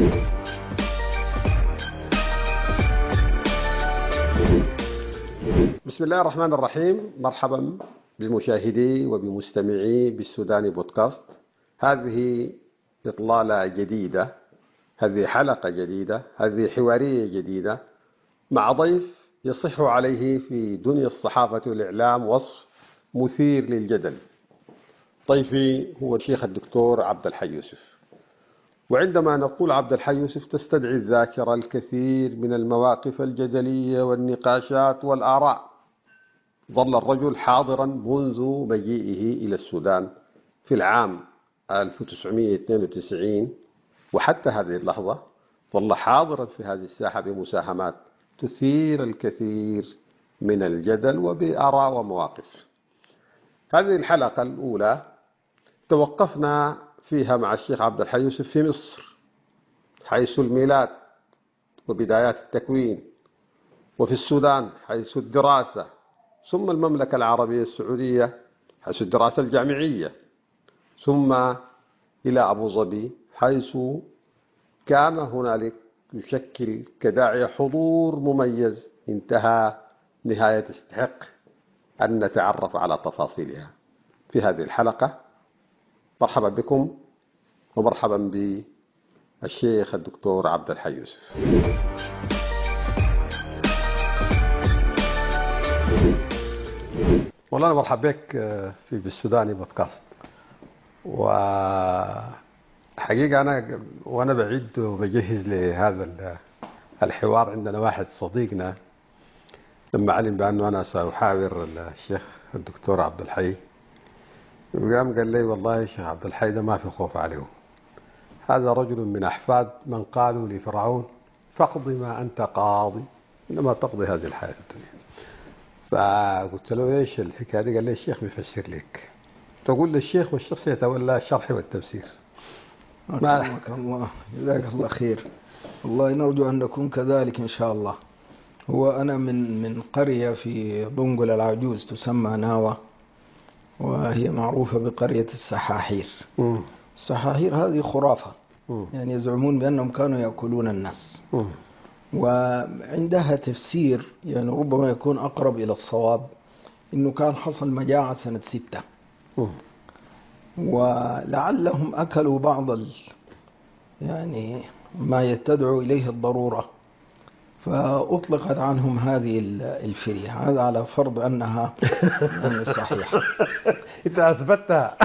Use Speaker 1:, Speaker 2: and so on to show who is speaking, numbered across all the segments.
Speaker 1: بسم الله الرحمن الرحيم. مرحبا بمشاهدي وبمستمعي بالسوداني بودكاست. هذه إطلالة جديدة، هذه حلقة جديدة، هذه حوارية جديدة مع ضيف يصح عليه في دنيا الصحافة والإعلام وصف مثير للجدل. ضيفي هو الشيخ الدكتور عبد الحي يوسف. وعندما نقول عبد الحي يوسف تستدعي الذاكرة الكثير من المواقف الجدلية والنقاشات والآراء. ظل الرجل حاضرا منذ مجيئه إلى السودان في العام 1992 وحتى هذه اللحظة ظل حاضرا في هذه الساحة بمساهمات تثير الكثير من الجدل وبآراء ومواقف. هذه الحلقة الأولى توقفنا فيها مع الشيخ عبد الحي يوسف في مصر حيث الميلاد وبدايات التكوين، وفي السودان حيث الدراسة، ثم المملكة العربية السعودية حيث الدراسة الجامعية، ثم إلى أبو ظبي حيث كان هنالك يشكل كداعي حضور مميز انتهى نهاية تستحق أن نتعرف على تفاصيلها في هذه الحلقة. مرحبا بكم ومرحبا بالشيخ الدكتور عبد الحي يوسف. والله مرحبا بك في بالسوداني بودكاست. وحقيقة أنا وأنا بعيد وبجهز لهذا الحوار عندنا واحد صديقنا لما علم بأنه أنا سأحاور الشيخ الدكتور عبد الحي وقام قال لي والله يا شيخ عبد الحي ده ما في خوف عليه، هذا رجل من أحفاد من قالوا لفرعون فاقض ما أنت قاضي إنما تقضي هذه الحياة الدنيا. فقلت له ايش الحكايه دي؟ قال لي الشيخ بيفسر لك، تقول للشيخ والشيخ سيتولى الشرح والتفسير.
Speaker 2: أكرمك الله، جزاك الله خير. والله نرجو أن نكون كذلك إن شاء الله. هو أنا من قرية في بنقل العجوز تسمى ناوى، وهي معروفة بقرية السحاحير. السحاحير هذه خرافة، يعني يزعمون بأنهم كانوا يأكلون الناس. وعندها تفسير يعني ربما يكون أقرب إلى الصواب، إنه كان حصل مجاعة سنة 6 ولعلهم أكلوا بعض يعني ما يتدعو إليه الضرورة، فأطلقت عنهم هذه الفرية. هذا على فرض أنها يعني صحيحة.
Speaker 1: أنت أثبتها.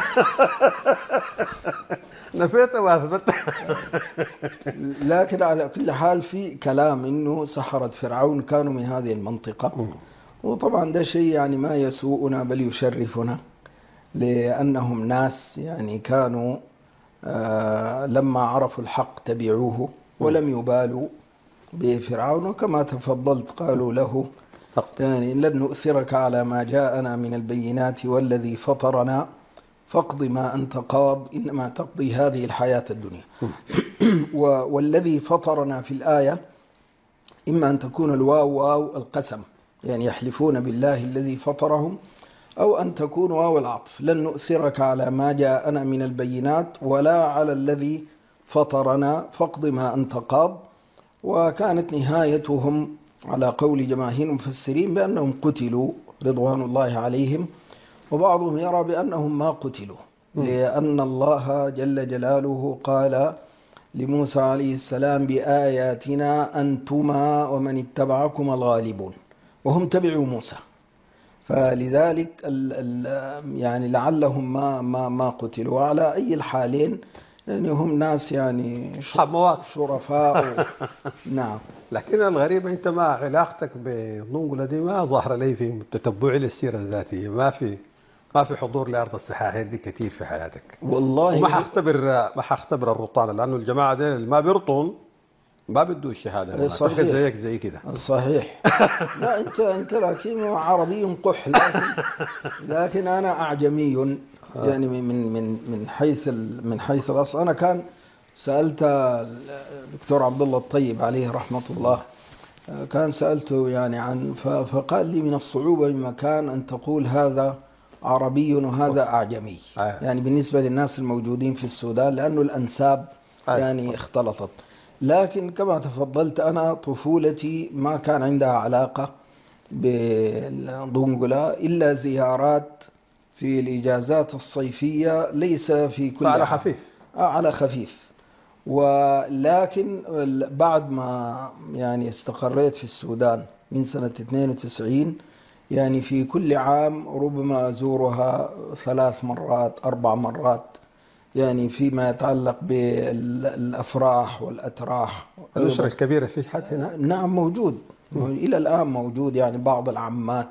Speaker 1: نفيتها وأثبتها.
Speaker 2: لكن على كل حال في كلام إنه سحرة فرعون كانوا من هذه المنطقة، وطبعا ده شيء يعني ما يسوءنا بل يشرفنا، لأنهم ناس يعني كانوا لما عرفوا الحق تبعوه ولم يبالوا بفرعون، وكما تفضلت قالوا له يعني لن نؤثرك على ما جاءنا من البينات والذي فطرنا فاقض ما أنت قاض إنما تقضي هذه الحياة الدنيا. والذي فطرنا في الآية إما أن تكون الواو واو القسم، يعني يحلفون بالله الذي فطرهم، أو أن تكون واو العطف، لن نؤثرك على ما جاءنا من البينات ولا على الذي فطرنا فاقض ما أنت قاض. وكانت نهايتهم على قول جماهير المفسرين بأنهم قتلوا رضوان الله عليهم، وبعضهم يرى بأنهم ما قتلوا، لأن الله جل جلاله قال لموسى عليه السلام بآياتنا أنتما ومن اتبعكم الغالبون، وهم تبعوا موسى، فلذلك يعني لعلهم ما قتلوا. وعلى أي الحالين يعني هم ناس يعني شرفاء. نعم.
Speaker 1: لكن الغريب أنت ما علاقتك بنونغولا دي ما ظاهرة لي في تتبعي للسيرة الذاتية، ما في حضور لأرض السحاحير دي كثير في حياتك.
Speaker 2: والله
Speaker 1: وما حختبر الرطانة، لأنه الجماعة دي ما بيرطون ما بدوا الشهادة.
Speaker 2: صحيح.
Speaker 1: زيك زي كده.
Speaker 2: صحيح. لا أنت لكن عربي قح، لكن أنا أعجمي يعني من حيث الأصل. أنا كان سألت الدكتور عبد الله الطيب عليه رحمة الله، كان سألته يعني فقال لي من الصعوبة بمكان أن تقول هذا عربي وهذا أعجمي، يعني بالنسبة للناس الموجودين في السودان، لأنه الأنساب يعني اختلطت. لكن كما تفضلت أنا طفولتي ما كان عندها علاقة بالضنقلة إلا زيارات في الإجازات الصيفية، ليس في كل
Speaker 1: على
Speaker 2: عام.
Speaker 1: خفيف.
Speaker 2: على خفيف. ولكن بعد ما يعني استقريت في السودان من سنة 92، يعني في كل عام ربما أزورها 3 مرات 4 مرات، يعني فيما يتعلق بالأفراح والأتراح.
Speaker 1: الأسرة
Speaker 2: أيضا
Speaker 1: الكبيرة في حد هناك؟
Speaker 2: نعم موجود، إلى الآن موجود، يعني بعض العمات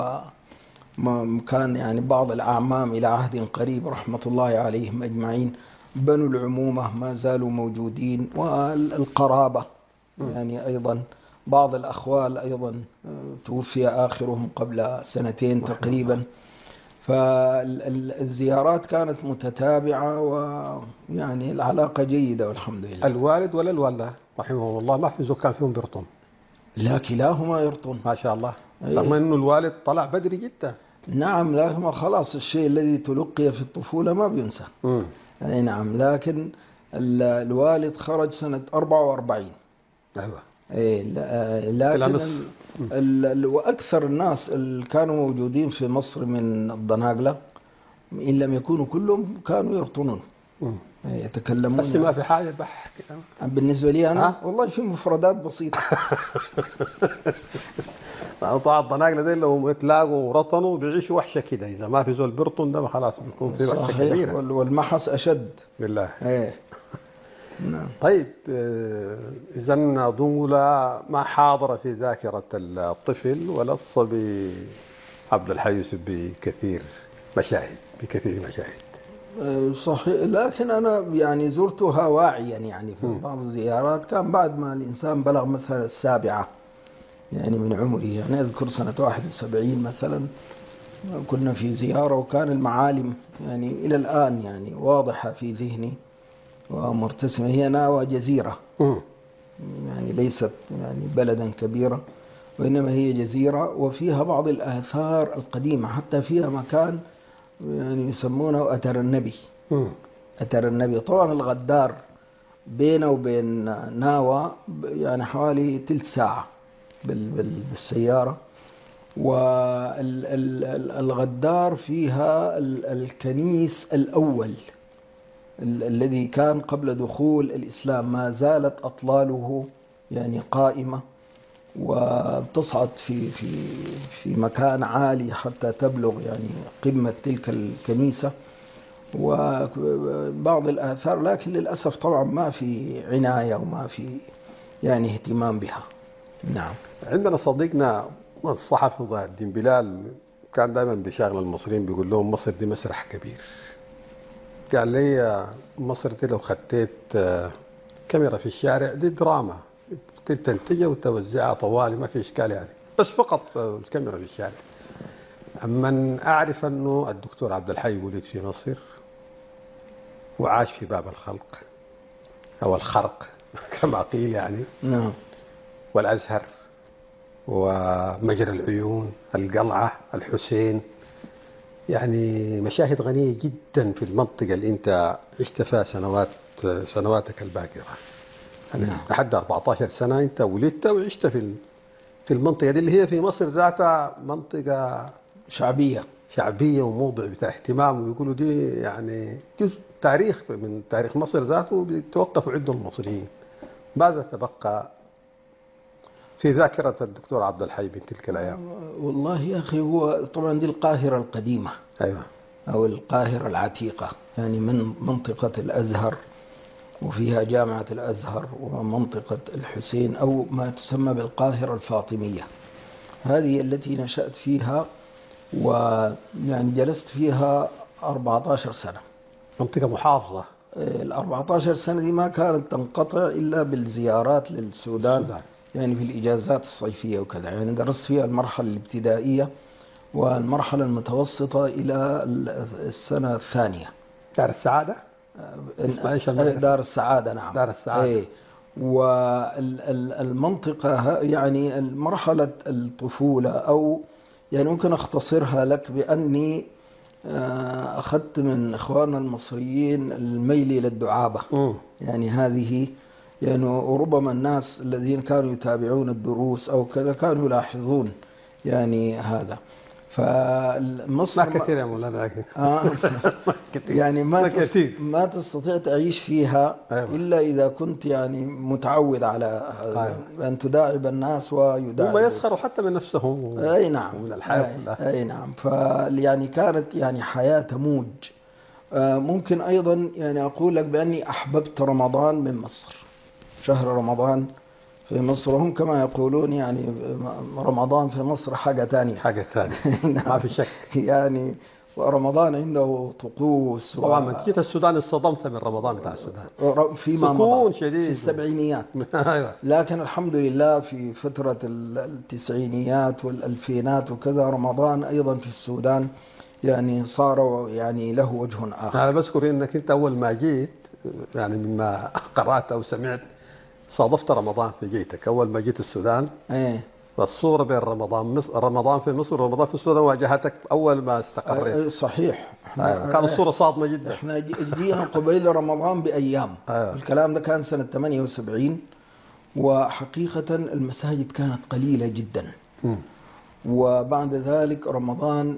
Speaker 2: وكان يعني بعض الأعمام إلى عهد قريب رحمة الله عليهم أجمعين. بنو العمومة ما زالوا موجودين، والقرابة يعني أيضا بعض الأخوال أيضا توفي آخرهم قبل 2 سنين تقريبا. فالزيارات كانت متتابعة، ويعني العلاقة جيدة والحمد لله.
Speaker 1: الوالد ولا الوالدة رحمه الله ما في زوج كان فيهم بيرطم؟
Speaker 2: لا، كلاهما يرطن.
Speaker 1: ما شاء الله.
Speaker 2: أيه.
Speaker 1: رغم أنه الوالد طلع بدري جدا.
Speaker 2: نعم، لكن خلاص الشيء الذي تلقي في الطفولة ما بينسى. أي نعم، لكن الوالد خرج سنة 44.
Speaker 1: أيوة.
Speaker 2: إيه، لكن وأكثر الناس اللي كانوا موجودين في مصر من الضناقلة إن لم يكونوا كلهم كانوا يرطنون، يتكلمون.
Speaker 1: بس ما في حاجة بحكي
Speaker 2: بالنسبة لي أنا والله في مفردات بسيطة.
Speaker 1: طبعا الضناقلة دي لو يتلاقوا ورطنوا بيعيشوا وحشة كده، إذا ما في زول بيرطن ده خلاص بيكون في وحشة كبيرة.
Speaker 2: والمحص أشد
Speaker 1: بالله.
Speaker 2: إيه. نعم.
Speaker 1: طيب، إذا ضنقلة ما حاضرة في ذاكرة الطفل ولا الصبي عبد الحي يوسف بكثير مشاهد.
Speaker 2: صحيح، لكن أنا يعني زرتها واعيا، يعني في بعض الزيارات كان بعد ما الإنسان بلغ مثلا 7 يعني من عمره. يعني أذكر سنة 71 مثلا كنا في زيارة، وكان المعالم يعني إلى الآن يعني واضحة في ذهني ومرتسمة. هي ناوى جزيرة، يعني ليست يعني بلدا كبيرا، وإنما هي جزيرة وفيها بعض الآثار القديمة، حتى فيها مكان يعني يسمونه أثر النبي. أثر النبي. طبعا الغدار بينه وبين ناوى يعني حوالي 3 ساعة بالسيارة. والغدار فيها الكنيس الأول الذي كان قبل دخول الإسلام، ما زالت أطلاله يعني قائمة، وتصعد في مكان عالي حتى تبلغ يعني قمة تلك الكنيسة، وبعض الآثار، لكن للأسف طبعا ما في عناية وما في يعني اهتمام بها. نعم.
Speaker 1: عندنا صديقنا الصحفي ضياء الدين بلال كان دائما بيشاغل المصريين، بيقول لهم مصر دي مسرح كبير. قال لي مصر دي لو خديت كاميرا في الشارع دي دراما، ممكن تنتجها وتوزعها طوالي ما في إشكال يعني، بس فقط الكاميرا في الشارع. أما أعرف أنه الدكتور عبد الحي ولد في مصر وعاش في باب الخلق أو الخرق كما قيل يعني.
Speaker 2: نعم.
Speaker 1: والأزهر ومجرى العيون، القلعة، الحسين، يعني مشاهد غنية جدا في المنطقة اللي أنت عشت فيها سنواتك الباكرة. يعني لحد 14 سنة أنت ولدت وعشت في المنطقة دي اللي هي في مصر ذاتها منطقة شعبية وموضع بتاع اهتمام، ويقولوا دي يعني جزء تاريخ من تاريخ مصر ذاته بيتوقفوا عنده المصريين. ماذا تبقى في ذاكرة الدكتور عبد الحي من تلك الأيام؟
Speaker 2: والله يا أخي، هو طبعا دي القاهرة القديمة.
Speaker 1: أيوة.
Speaker 2: أو القاهرة العتيقة، يعني من منطقة الأزهر، وفيها جامعة الأزهر، ومنطقة الحسين أو ما تسمى بالقاهرة الفاطمية. هذه التي نشأت فيها، ويعني جلست فيها 14 سنة.
Speaker 1: منطقة محافظة.
Speaker 2: 14 سنة دي ما كانت تنقطع إلا بالزيارات للسودان، يعني في الإجازات الصيفية وكذا. يعني درست فيها المرحلة الابتدائية والمرحلة المتوسطة إلى السنة الثانية.
Speaker 1: دار السعادة؟
Speaker 2: دار السعادة. نعم،
Speaker 1: دار السعادة.
Speaker 2: إيه. والمنطقة يعني مرحلة الطفولة، أو يعني ممكن أختصرها لك بأني أخذت من إخواننا المصريين الميل إلى الدعابة. يعني هذه يعني وربما الناس الذين كانوا يتابعون الدروس أو كذا كانوا يلاحظون يعني هذا. فمصر
Speaker 1: ما كثير يا مولانا لكن
Speaker 2: يعني ما تستطيع تعيش فيها
Speaker 1: أيوة.
Speaker 2: إلا إذا كنت يعني متعود على
Speaker 1: أيوة.
Speaker 2: أن تداعب الناس ويداعبوا.
Speaker 1: هم يسخروا حتى من نفسهم
Speaker 2: أي نعم
Speaker 1: ومن الحياة كلها.
Speaker 2: أي نعم. يعني كانت يعني حياة تموج. ممكن أيضا يعني أقول لك بأني أحببت رمضان من مصر. شهر رمضان في مصر هم كما يقولون يعني رمضان في مصر حاجة ثانية.
Speaker 1: حاجة ثانية ما في شك.
Speaker 2: يعني رمضان عنده طقوس.
Speaker 1: طبعا من جيت السودان اصطدمت من رمضان بتاع السودان
Speaker 2: فيما
Speaker 1: سكون
Speaker 2: مضى
Speaker 1: شديد
Speaker 2: في السبعينيات.
Speaker 1: أيوة.
Speaker 2: لكن الحمد لله في فترة التسعينيات والألفينات وكذا رمضان أيضا في السودان يعني صار يعني له وجه آخر.
Speaker 1: أنا بذكر إنك أنت أول ما جيت يعني مما قرأت أو سمعت صادفت رمضان في جيتك أول ما جيت السودان.
Speaker 2: إيه.
Speaker 1: فالصورة بين رمضان في مصر ورمضان في السودان واجهتك أول ما استقريت.
Speaker 2: صحيح.
Speaker 1: كانت الصورة صادمة جدا.
Speaker 2: احنا جينا قبيل رمضان بأيام. الكلام ده كان سنة 78 وحقيقة المساجد كانت قليلة جدا. وبعد ذلك رمضان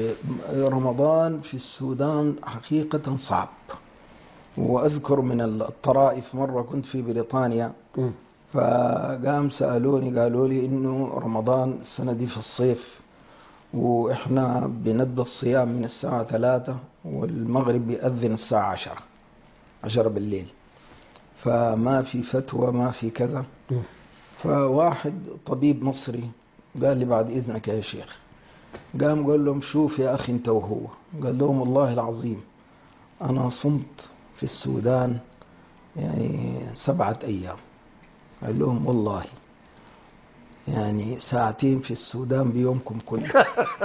Speaker 2: في السودان حقيقة صعب. وأذكر من الطرائف مرة كنت في بريطانيا فقام سألوني قالوا لي إنه رمضان السنة دي في الصيف وإحنا بنبدأ الصيام من الساعة 3 والمغرب بيأذن الساعة 10 بالليل. فما في فتوى ما في كذا. فواحد طبيب مصري قال لي بعد إذنك يا شيخ. قام قال لهم شوف يا أخي أنت وهو. قال لهم والله العظيم أنا صمت في السودان يعني 7 أيام. قال لهم والله يعني 2 ساعة في السودان بيومكم كله.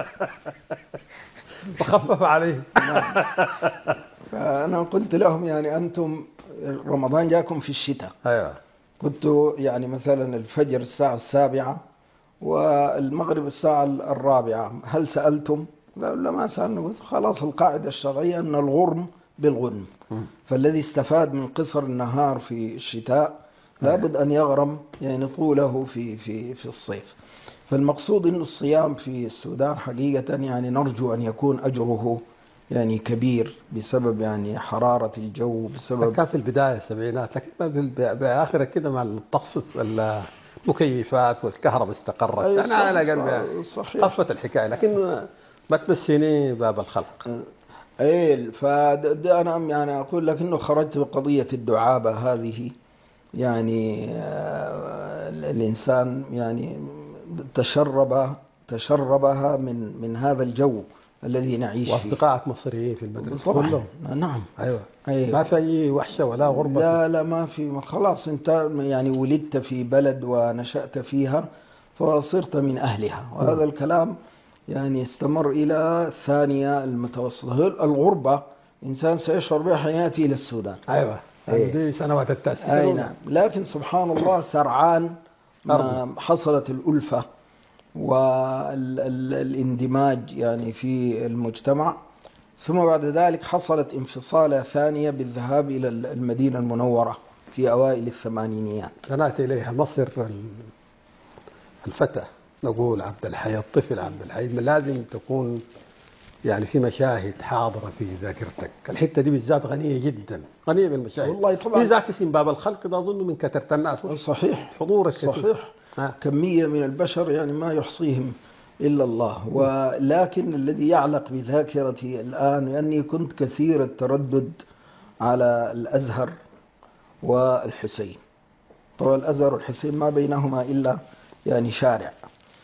Speaker 1: فخفف عليه.
Speaker 2: فأنا قلت لهم يعني أنتم رمضان جاكم في الشتاء.
Speaker 1: أيوة.
Speaker 2: كنت يعني مثلا الفجر الساعة 7 والمغرب الساعة 4. هل سألتم؟ قالوا لا ما سألنا. قلت خلاص القاعدة الشرعية أن الغرم بالغنم. فالذي استفاد من قصر النهار في الشتاء لابد أن يغرم يعني طوله في الصيف. فالمقصود أن الصيام في السودان حقيقة يعني نرجو أن يكون أجره يعني كبير بسبب يعني حرارة الجو بسبب
Speaker 1: كان في البداية السبعينات لكن بآخر كده مع الطقس المكيفات والكهرباء استقرت. أنا على قلبي خفت الحكاية لكن ما تنسيني باب الخلق.
Speaker 2: ايه فده انا يعني اقول لك انه خرجت بقضية الدعابة هذه يعني الانسان يعني تشربها من هذا الجو الذي نعيش فيه.
Speaker 1: واصدقائك مصريين في المدرسة
Speaker 2: طبعا. نعم.
Speaker 1: أيوة.
Speaker 2: أيوة.
Speaker 1: ما في أي وحشة ولا غربة.
Speaker 2: لا ما في. خلاص انت يعني ولدت في بلد ونشأت فيها فصرت من اهلها. وهذا الكلام يعني استمر إلى الثانية المتوسطة. الغربة إنسان سيشعر بها حين يأتي إلى السودان.
Speaker 1: أيوة. دي سنوات التأسيس.
Speaker 2: أي نعم. لكن سبحان الله سرعان ما حصلت الألفة والاندماج يعني في المجتمع. ثم بعد ذلك حصلت انفصالة ثانية بالذهاب إلى المدينة المنورة في أوائل الثمانينيات.
Speaker 1: نأتي إليها مصر الفتى نقول عبد الحي الطفل عبد الحي لازم تكون يعني في مشاهد حاضرة في ذاكرتك. الحتة دي بالذات غنية جدا غنية بالمشاهد.
Speaker 2: والله طبعا.
Speaker 1: في ذاك اسم باب الخلق ده أظن من كثرة الناس.
Speaker 2: صحيح.
Speaker 1: حضور الكثير.
Speaker 2: صحيح. كمية من البشر يعني ما يحصيهم إلا الله. ولكن الذي يعلق بذاكرتي الآن لأني كنت كثير التردد على الأزهر والحسين. طبعا الأزهر والحسين ما بينهما إلا يعني شارع.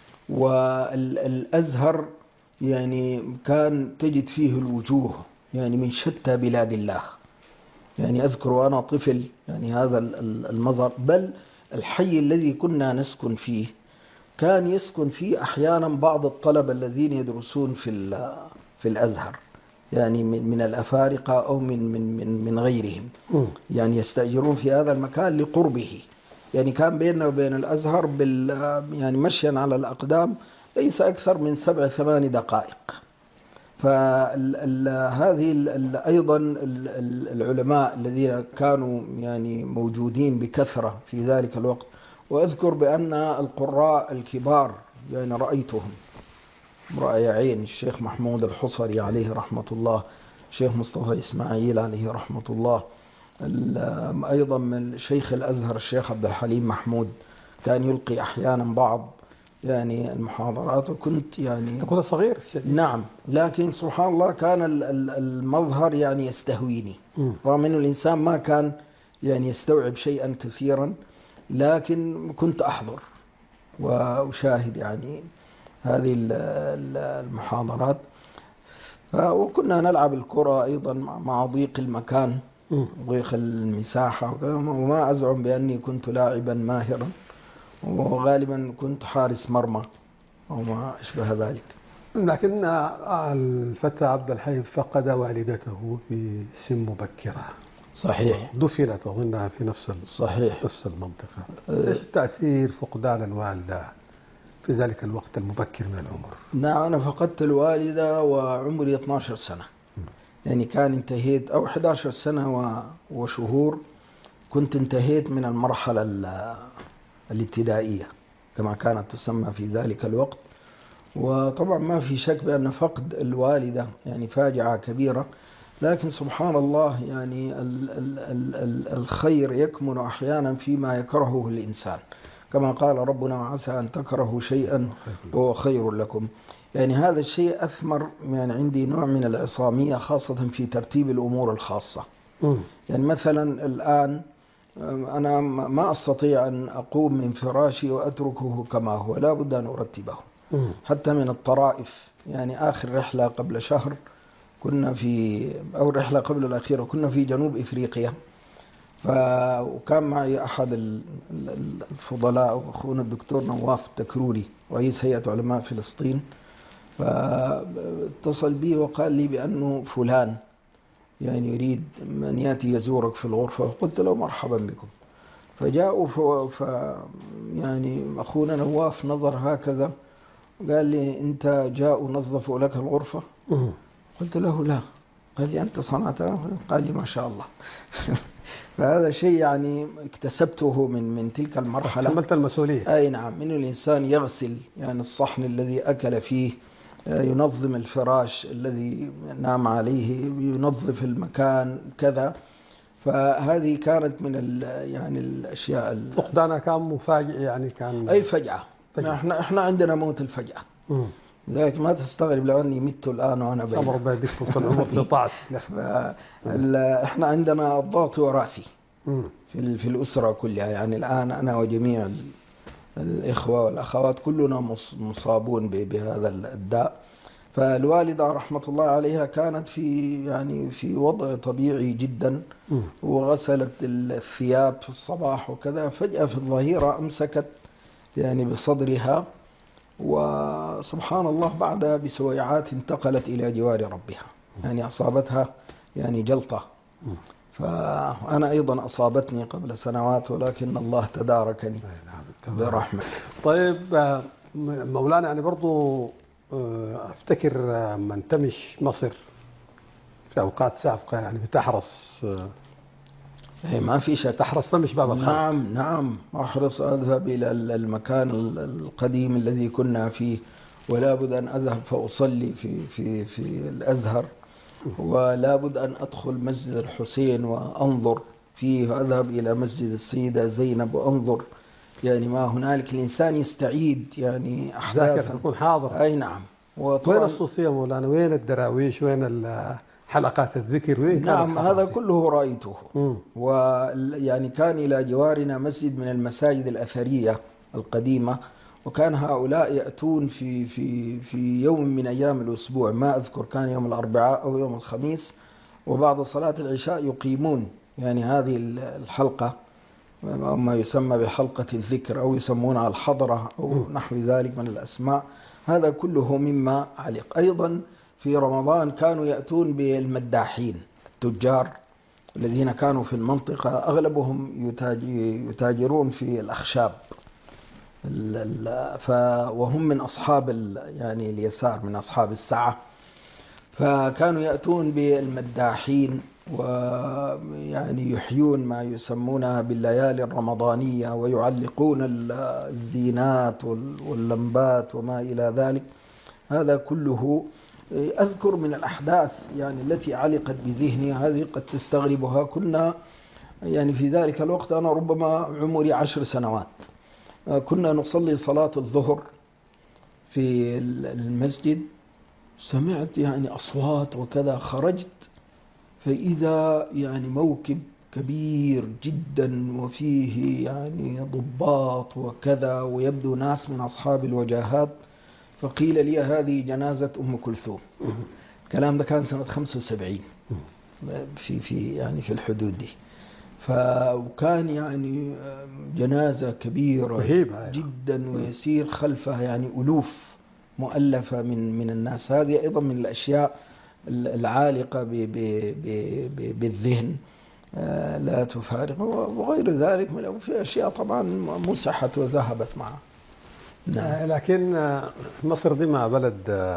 Speaker 2: والأزهر يعني كان تجد فيه الوجوه يعني من شتى بلاد الله. يعني أذكر وأنا طفل يعني هذا المظهر. بل الحي الذي كنا نسكن فيه كان يسكن فيه أحيانا بعض الطلبة الذين يدرسون في الأزهر يعني من الأفارقة أو من غيرهم يعني يستأجرون في هذا المكان لقربه. يعني كان بيننا وبين الأزهر يعني مشيا على الأقدام ليس أكثر من 7-8 دقائق. فهذه أيضا العلماء الذين كانوا يعني موجودين بكثرة في ذلك الوقت، وأذكر بأن القراء الكبار يعني رأيتهم رأي عين، الشيخ محمود الحصري عليه رحمة الله، الشيخ مصطفى إسماعيل عليه رحمة الله، أيضا من شيخ الأزهر الشيخ عبد الحليم محمود كان يلقي أحيانا بعض يعني المحاضرات، وكنت يعني
Speaker 3: كنت صغير شديد.
Speaker 2: نعم، لكن سبحان الله كان المظهر يعني يستهويني، رغم أن الإنسان ما كان يعني يستوعب شيئا كثيرا، لكن كنت أحضر وأشاهد يعني هذه المحاضرات. وكنا نلعب الكرة أيضا مع ضيق المكان، ضيق المساحة، وما أزعم بأني كنت لاعبا ماهرا، وغالبا كنت حارس مرمى أو ما أشبه ذلك.
Speaker 3: لكن الفتى عبد الحي فقد والدته في سن مبكرة.
Speaker 2: صحيح.
Speaker 3: دفنت أظنها في
Speaker 2: صحيح.
Speaker 3: نفس المنطقة. إيش تأثير فقدان الوالدة في ذلك الوقت المبكر من العمر؟
Speaker 2: نعم، أنا فقدت الوالدة وعمري 12 سنة، يعني كان انتهيت أو 11 سنة وشهور، كنت انتهيت من المرحلة الابتدائية كما كانت تسمى في ذلك الوقت. وطبعا ما في شك بأن فقد الوالدة يعني فاجعة كبيرة، لكن سبحان الله يعني الخير يكمن أحيانا فيما يكرهه الإنسان، كما قال ربنا: وعسى أن تكرهوا شيئا وهو خير لكم. يعني هذا الشيء أثمر يعني عندي نوع من العصامية، خاصة في ترتيب الأمور الخاصة. يعني مثلا الآن أنا ما أستطيع أن أقوم من فراشي وأتركه كما هو، لا بد أن أرتبه. حتى من الطرائف، يعني آخر رحلة قبل شهر كنا أو الرحلة قبل الأخيرة كنا في جنوب إفريقيا، وكان معي أحد الفضلاء أخونا الدكتور نواف التكروري رئيس هيئة علماء فلسطين، فاتصل بي وقال لي بأنه فلان يعني يريد من يأتي يزورك في الغرفة، فقلت له مرحبا بكم. فجاءوا يعني أخونا نواف نظر هكذا قال لي: أنت جاءوا نظفوا لك الغرفة؟ قلت له: لا. قال لي: أنت صنعتها؟ قال لي: ما شاء الله. فهذا شيء يعني اكتسبته من تلك المرحلة.
Speaker 3: حملت المسؤولية.
Speaker 2: أي نعم، من الإنسان يغسل يعني الصحن الذي أكل فيه، ينظم الفراش الذي نام عليه، ينظف المكان كذا. فهذه كانت من يعني الأشياء.
Speaker 3: فقدانها كان مفاجئ يعني كان
Speaker 2: أي فجأة. احنا عندنا موت الفجأة. لذلك ما تستغرب لو أني مت الآن وأنا بعيد.
Speaker 3: أمر بيدك طول العمر قطعت.
Speaker 2: احنا عندنا الضغط وراثي في الأسرة كلها، يعني الآن أنا وجميع الإخوة والأخوات كلنا مصابون بهذا الداء. فالوالدة رحمة الله عليها كانت في وضع طبيعي جدا، وغسلت الثياب في الصباح وكذا، فجأة في الظهيرة أمسكت يعني بصدرها، وسبحان الله بعدها بسويعات انتقلت إلى جوار ربها، يعني أصابتها يعني جلطة. فأنا أيضا أصابتني قبل سنوات، ولكن الله تداركني برحمة.
Speaker 3: طيب مولانا، يعني برضو أفتكر من تمش مصر في أوقات سابقة يعني بتحرص،
Speaker 2: ما في شك
Speaker 3: تحرص تمش باب الخلق.
Speaker 2: نعم، أحرص أذهب إلى المكان القديم الذي كنا فيه، ولا بد أن أذهب فأصلي في الأزهر، ولا بد أن أدخل مسجد الحسين وأنظر فيه، وأذهب إلى مسجد السيدة زينب وأنظر يعني ما هنالك. الإنسان يستعيد يعني أحداثا،
Speaker 3: تكون حاضر.
Speaker 2: أي نعم.
Speaker 3: وين الصوفية مولانا؟ وين الدراويش؟ وين حلقات الذكر؟ وين؟
Speaker 2: نعم، هذا كله رأيته. ويعني كان إلى جوارنا مسجد من المساجد الأثرية القديمة، وكان هؤلاء يأتون في يوم من أيام الأسبوع، ما أذكر كان يوم الأربعاء أو يوم الخميس، وبعد صلاة العشاء يقيمون يعني هذه الحلقة، ما يسمى بحلقة الذكر، أو يسمونها الحضرة أو نحو ذلك من الأسماء. هذا كله مما علق. أيضا في رمضان كانوا يأتون بالمداحين، التجار الذين كانوا في المنطقة، أغلبهم يتاجرون في الأخشاب، وهم من أصحاب يعني اليسار، من أصحاب السعة. فكانوا يأتون بالمداحين ويعني يحيون ما يسمونها بالليالي الرمضانية ويعلقون الزينات واللمبات وما إلى ذلك. هذا كله أذكر من الأحداث يعني التي علقت بذهني، هذه قد تستغربها. كنا يعني في ذلك الوقت أنا ربما عمري 10 سنوات، كنا نصلي صلاة الظهر في المسجد، سمعت يعني أصوات وكذا، خرجت فإذا يعني موكب كبير جدا وفيه يعني ضباط وكذا، ويبدو ناس من أصحاب الوجاهات، فقيل لي هذه جنازة أم كلثوم. الكلام ده كان سنة 75 في يعني في الحدود دي. فكان يعني جنازة كبيرة جدا ويسير خلفها يعني ألوف مؤلفة من الناس. هذه أيضا من الأشياء العالقة بالذهن لا تفارق، وغير ذلك في أشياء طبعا مسحت وذهبت معها.
Speaker 1: لكن مصر دي ما بلد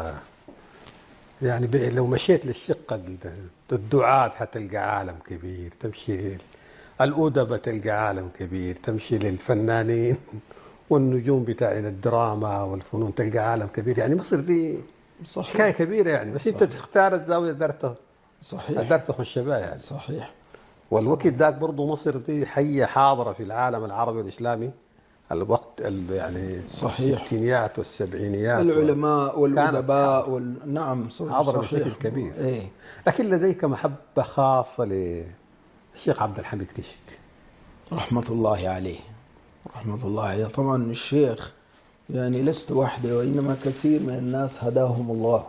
Speaker 1: يعني لو مشيت للشقة الدعاة حتلقى عالم كبير، تمشي الأدبة تلقى عالم كبير، تمشي للفنانين والنجوم بتاعين الدراما والفنون تلقى عالم كبير. يعني مصر دي حكاية كبيرة يعني، بس أنت تختار الزاوية درته
Speaker 2: صحيح
Speaker 1: درته خش بها يعني.
Speaker 2: صحيح.
Speaker 1: والوقت ذاك برضو مصر دي حية حاضرة في العالم العربي والإسلامي، الوقت يعني
Speaker 2: صحيح،
Speaker 1: الستينيات والسبعينيات،
Speaker 2: العلماء والأدباء نعم
Speaker 1: حاضرة بشكل كبير.
Speaker 2: إيه.
Speaker 1: لكن لديك محبة خاصة للشيخ عبد الحميد كشك
Speaker 2: رحمة الله عليه، رحمة الله عليه. طبعا الشيخ يعني لست وحده، وإنما كثير من الناس هداهم الله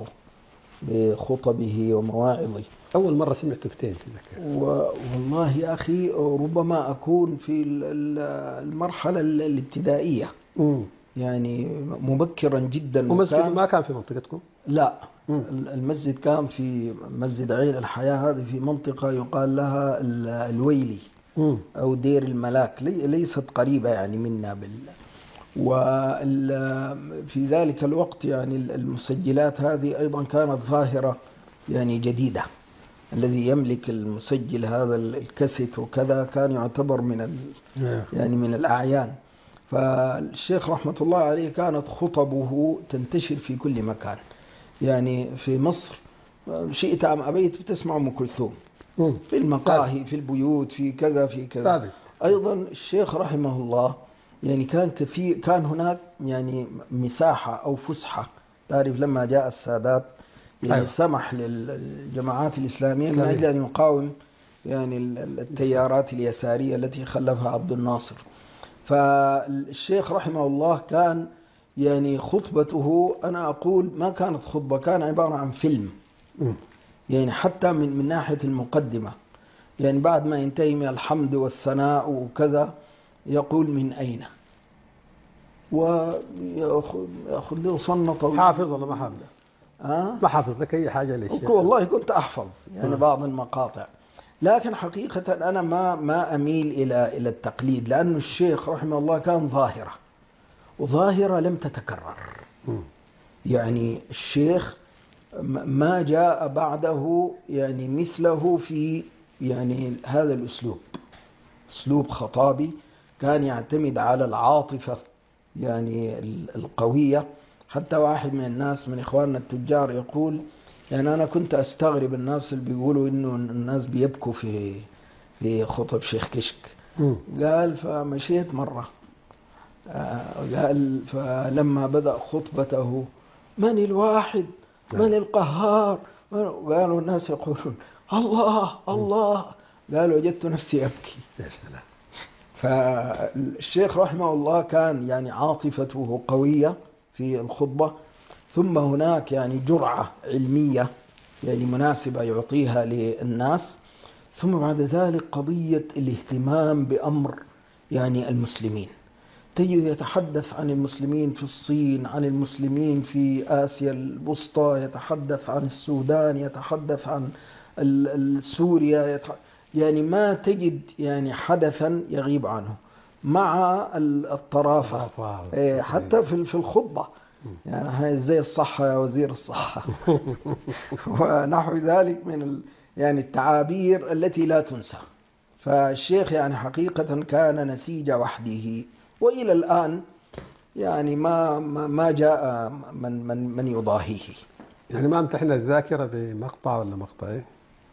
Speaker 2: بخطبه ومواعظه.
Speaker 1: أول مرة سمعت فتين في ذلك
Speaker 2: والله يا أخي ربما أكون في المرحلة الابتدائية يعني مبكرا جدا.
Speaker 1: ومسجد ما كان في منطقتكم؟
Speaker 2: لا، المسجد كان في مسجد عين الحياة، هذه في منطقة يقال لها الويلي أو دير الملاك، ليست قريبة يعني منا وفي ذلك الوقت يعني المسجلات هذه أيضا كانت ظاهرة يعني جديدة. الذي يملك المسجل هذا الكاسيت وكذا كان يعتبر يعني من الأعيان. فالشيخ رحمة الله عليه كانت خطبه تنتشر في كل مكان، يعني في مصر شئت أم أبيت بتسمع أم كلثوم، في المقاهي، في البيوت، في كذا في كذا. أيضا الشيخ رحمه الله يعني كان هناك يعني مساحة أو فسحة. تعرف لما جاء السادات يعني سمح للجماعات الإسلامية من أجل أن يقاوم يعني التيارات اليسارية التي خلفها عبد الناصر. فالشيخ رحمه الله كان يعني خطبته أنا أقول ما كانت خطبة، كان عبارة عن فيلم يعني، حتى من ناحية المقدمة. يعني بعد ما ينتهي من الحمد والثناء وكذا يقول من أين، ويأخذ له صنة طويلة.
Speaker 1: حافظ ولا ما حافظ؟ ما حافظ لك أي حاجة للشيخ؟
Speaker 2: والله كنت أحفظ يعني بعض المقاطع، لكن حقيقة أنا ما أميل إلى التقليد، لأن الشيخ رحمه الله كان وظاهرة لم تتكرر. يعني الشيخ ما جاء بعده يعني مثله في يعني هذا الأسلوب، أسلوب خطابي كان يعتمد على العاطفة يعني القوية. حتى واحد من الناس من إخواننا التجار يقول يعني أنا كنت أستغرب الناس اللي بيقولوا إنه الناس بيبكوا في خطب شيخ كشك. قال فمشيت مرة، قال فلما بدأ خطبته من الواحد من القهار، قالوا الناس يقولون الله الله، قال وجدت نفسي أبكي. فالشيخ رحمه الله كان يعني عاطفته قوية في الخطبة، ثم هناك يعني جرعة علمية يعني مناسبة يعطيها للناس، ثم بعد ذلك قضية الاهتمام بأمر يعني المسلمين. تجد يتحدث عن المسلمين في الصين، عن المسلمين في آسيا الوسطى، يتحدث عن السودان، يتحدث عن سوريا، يعني ما تجد يعني حدثا يغيب عنه، مع الطرافة حتى في الخطبة. يعني هاي زي الصحة يا وزير الصحة ونحو ذلك من يعني التعابير التي لا تنسى. فالشيخ يعني حقيقة كان نسيج وحده، وإلى الآن يعني ما جاء من يضاهيه.
Speaker 1: يعني ما امتحنا الذاكرة بمقطع ولا مقطعين؟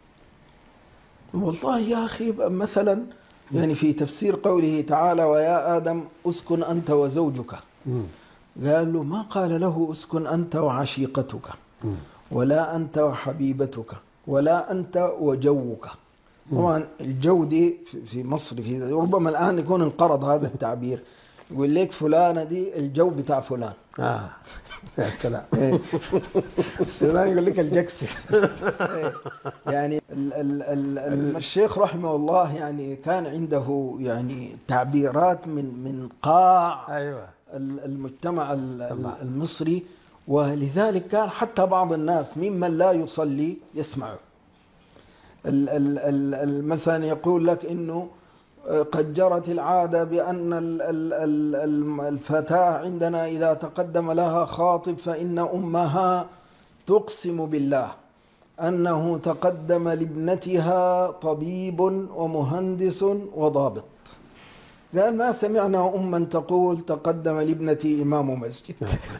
Speaker 2: والله يا أخي مثلا يعني في تفسير قوله تعالى ويا آدم أسكن أنت وزوجك، قال له ما قال له أسكن أنت وعشيقتك ولا أنت وحبيبتك ولا أنت وجوك. طبعا الجو دي في مصر في ربما الآن يكون انقرض هذا التعبير، يقول لك فلانة دي الجو بتاع فلان.
Speaker 1: يا سلام.
Speaker 2: السودان يقول لك الجكسي. يعني الشيخ رحمه الله يعني كان عنده يعني تعبيرات من قاع المجتمع المصري، ولذلك كان حتى بعض الناس ممن لا يصلي يسمعه. مثلا يقول لك إنه قد جرت العادة بأن الفتاة عندنا إذا تقدم لها خاطب فإن أمها تقسم بالله أنه تقدم لابنتها طبيب ومهندس وضابط. قال ما سمعنا أما تقول تقدم لابنتي إمام مسجد.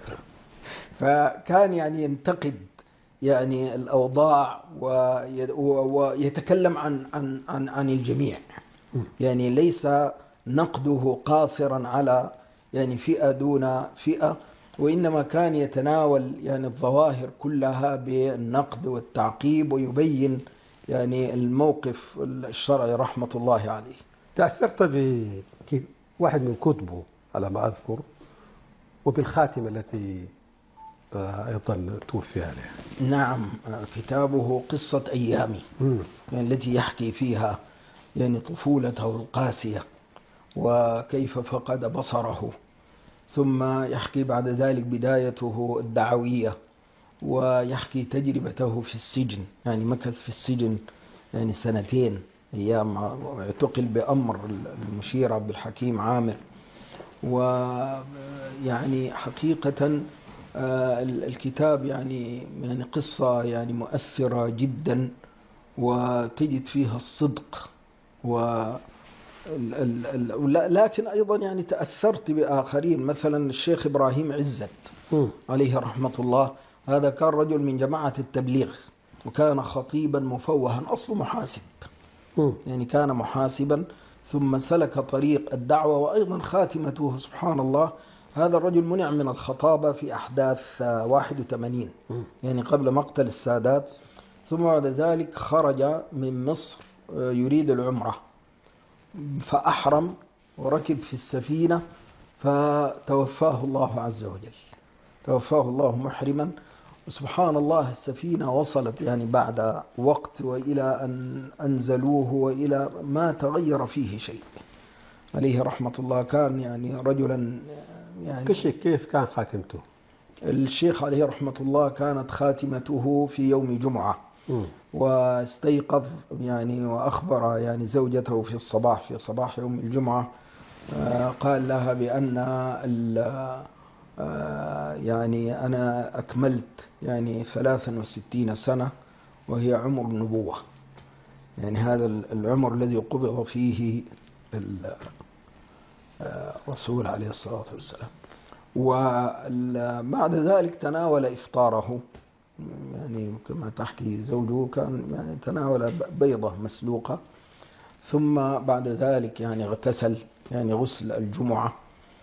Speaker 2: فكان يعني ينتقد يعني الأوضاع ويتكلم عن الجميع، يعني ليس نقده قاصرا على يعني فئة دون فئة، وإنما كان يتناول يعني الظواهر كلها بالنقد والتعقيب ويبين يعني الموقف الشرعي رحمة الله عليه.
Speaker 1: تأثرت بواحد من كتبه على ما أذكر، وبالخاتمة التي أيضا توفي عليها.
Speaker 2: نعم، كتابه قصة أيامي يعني التي يحكي فيها يعني طفولته القاسية وكيف فقد بصره، ثم يحكي بعد ذلك بدايته الدعوية، ويحكي تجربته في السجن، يعني مكث في السجن يعني 2 أيام اعتقل بأمر المشير عبد الحكيم عامر. ويعني حقيقة الكتاب يعني قصة يعني مؤثرة جدا، وتجد فيها الصدق لكن أيضا يعني تأثرت بآخرين، مثلا الشيخ إبراهيم عزت عليه رحمة الله، هذا كان رجل من جماعة التبليغ وكان خطيبا مفوها، أصله محاسب، يعني كان محاسبا ثم سلك طريق الدعوة، وأيضا خاتمته سبحان الله هذا الرجل منع من الخطابة في أحداث 81 يعني قبل مقتل السادات، ثم بعد ذلك خرج من مصر يريد العمرة فأحرم وركب في السفينة فتوفاه الله عز وجل، توفاه الله محرما. وسبحان الله السفينة وصلت يعني بعد وقت وإلى أن أنزلوه وإلى ما تغير فيه شيء عليه رحمة الله. كان يعني رجلا يعني
Speaker 1: كيف كان خاتمته؟
Speaker 2: الشيخ عليه رحمة الله كانت خاتمته في يوم جمعة، واستيقظ يعني وأخبر يعني زوجته في صباح يوم الجمعة، قال لها بأن يعني أنا أكملت يعني 63 سنة وهي عمر النبوة، يعني هذا العمر الذي قبض فيه الرسول عليه الصلاة والسلام. وبعد ذلك تناول إفطاره، يعني كما تحكي زوجه كان يعني تناول بيضة مسلوقة، ثم بعد ذلك يعني اغتسل يعني غسل الجمعة،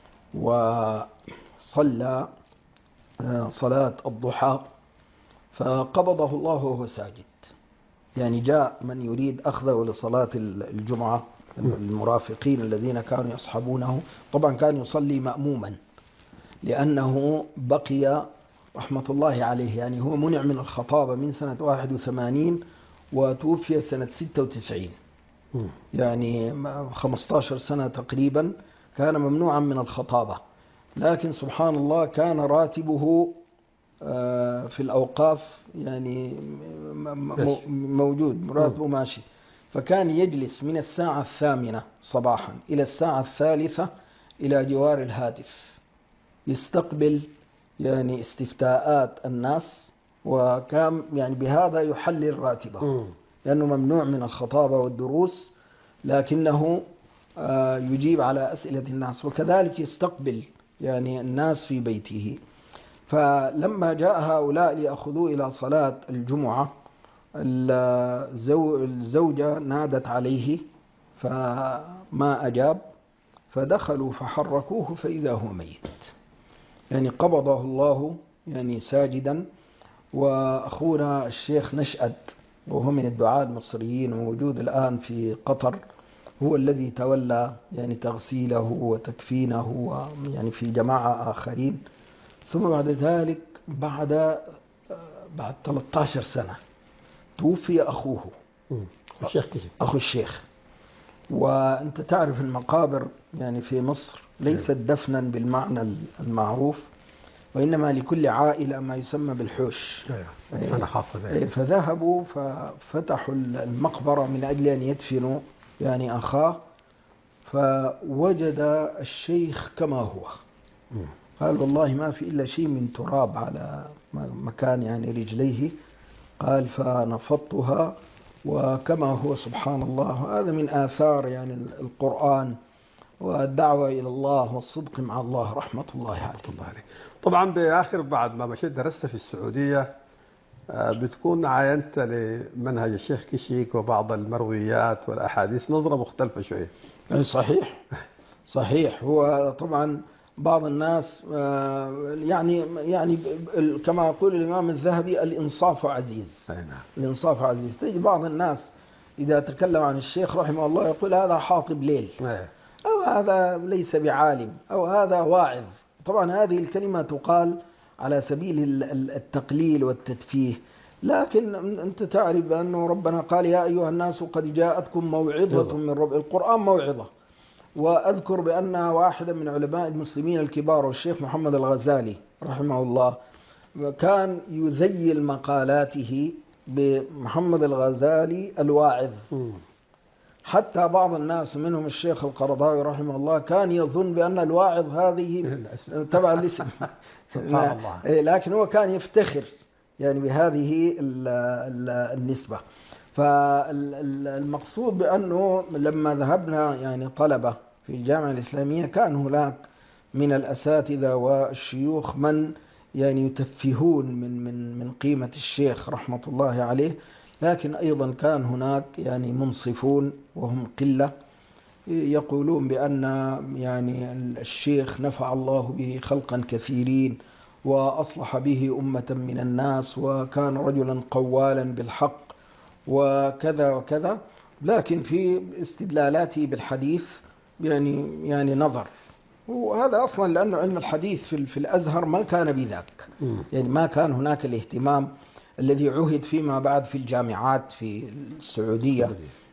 Speaker 2: وصلى صلاة الضحى، فقبضه الله وهو ساجد. يعني جاء من يريد أخذه لصلاة الجمعة، المرافقين الذين كانوا يصحبونه، طبعا كان يصلي مأموما لأنه بقي رحمة الله عليه، يعني هو منع من الخطابة من سنة 81 وتوفي سنة 96، يعني 15 سنة تقريبا كان ممنوعا من الخطابة، لكن سبحان الله كان راتبه في الأوقاف يعني موجود، راتبه ماشي، فكان يجلس من الساعة 8 صباحا إلى الساعة 3 إلى جوار الهاتف، يستقبل يعني استفتاءات الناس، وكان يعني بهذا يحلل راتبه، لأنه ممنوع من الخطابة والدروس، لكنه يجيب على أسئلة الناس، وكذلك يستقبل يعني الناس في بيته. فلما جاء هؤلاء ليأخذوه إلى صلاة الجمعة، الزوجة نادت عليه فما أجاب، فدخلوا فحركوه فإذا هو ميت، يعني قبضه الله يعني ساجدا. وأخونا الشيخ نشأت، وهو من الدعاة المصريين وموجود الآن في قطر، هو الذي تولى يعني تغسيله وتكفينه يعني في جماعة آخرين. ثم بعد ذلك بعد 13 سنة توفي أخوه أخو الشيخ. وأنت تعرف المقابر يعني في مصر ليست دفنا بالمعنى المعروف، وإنما لكل عائلة ما يسمى بالحوش. فذهبوا ففتحوا المقبرة من أجل أن يدفنوا يعني أخاه، فوجد الشيخ كما هو. قال والله ما في إلا شيء من تراب على مكان يعني رجليه. قال فنفضتها وكما هو سبحان الله. هذا من آثار يعني القرآن والدعوة إلى الله والصدق مع الله رحمة الله عليه.
Speaker 1: طبعا بآخر بعد ما مشيت درست في السعودية بتكون عاينت لمنهج الشيخ كشيك وبعض المرويات والأحاديث نظرة مختلفة شوية.
Speaker 2: صحيح. هو طبعا بعض الناس يعني كما يقول الإمام الذهبي الإنصاف عزيز. الإنصاف عزيز. تجي بعض الناس إذا تكلم عن الشيخ رحمه الله يقول هذا حاطب ليل، أو هذا ليس بعالم، أو هذا واعظ. طبعا هذه الكلمة تقال على سبيل التقليل والتدفيه، لكن أنت تعرف أنه ربنا قال يا أيها الناس قد جاءتكم موعظة من رب. القرآن موعظة. وأذكر بأن واحدا من علماء المسلمين الكبار والشيخ محمد الغزالي رحمه الله كان يذيل مقالاته بمحمد الغزالي الواعظ. حتى بعض الناس منهم الشيخ القرضاوي رحمه الله كان يظن بأن الواعظ هذه تبع الاسم.
Speaker 1: سبحان الله.
Speaker 2: لكن هو كان يفتخر يعني بهذه النسبة. فالمقصود بأنه لما ذهبنا يعني طلبة في الجامعة الإسلامية كان هناك من الأساتذة والشيوخ من يعني يتفهون من قيمة الشيخ رحمة الله عليه، لكن أيضا كان هناك يعني منصفون وهم قلة يقولون بأن يعني الشيخ نفع الله به خلقا كثيرين وأصلح به أمة من الناس وكان رجلا قوالا بالحق وكذا وكذا، لكن في استدلالاته بالحديث يعني نظر. وهذا أصلا لأنه علم الحديث في الأزهر ما كان بذاك، يعني ما كان هناك الاهتمام الذي عهد فيما بعد في الجامعات في السعودية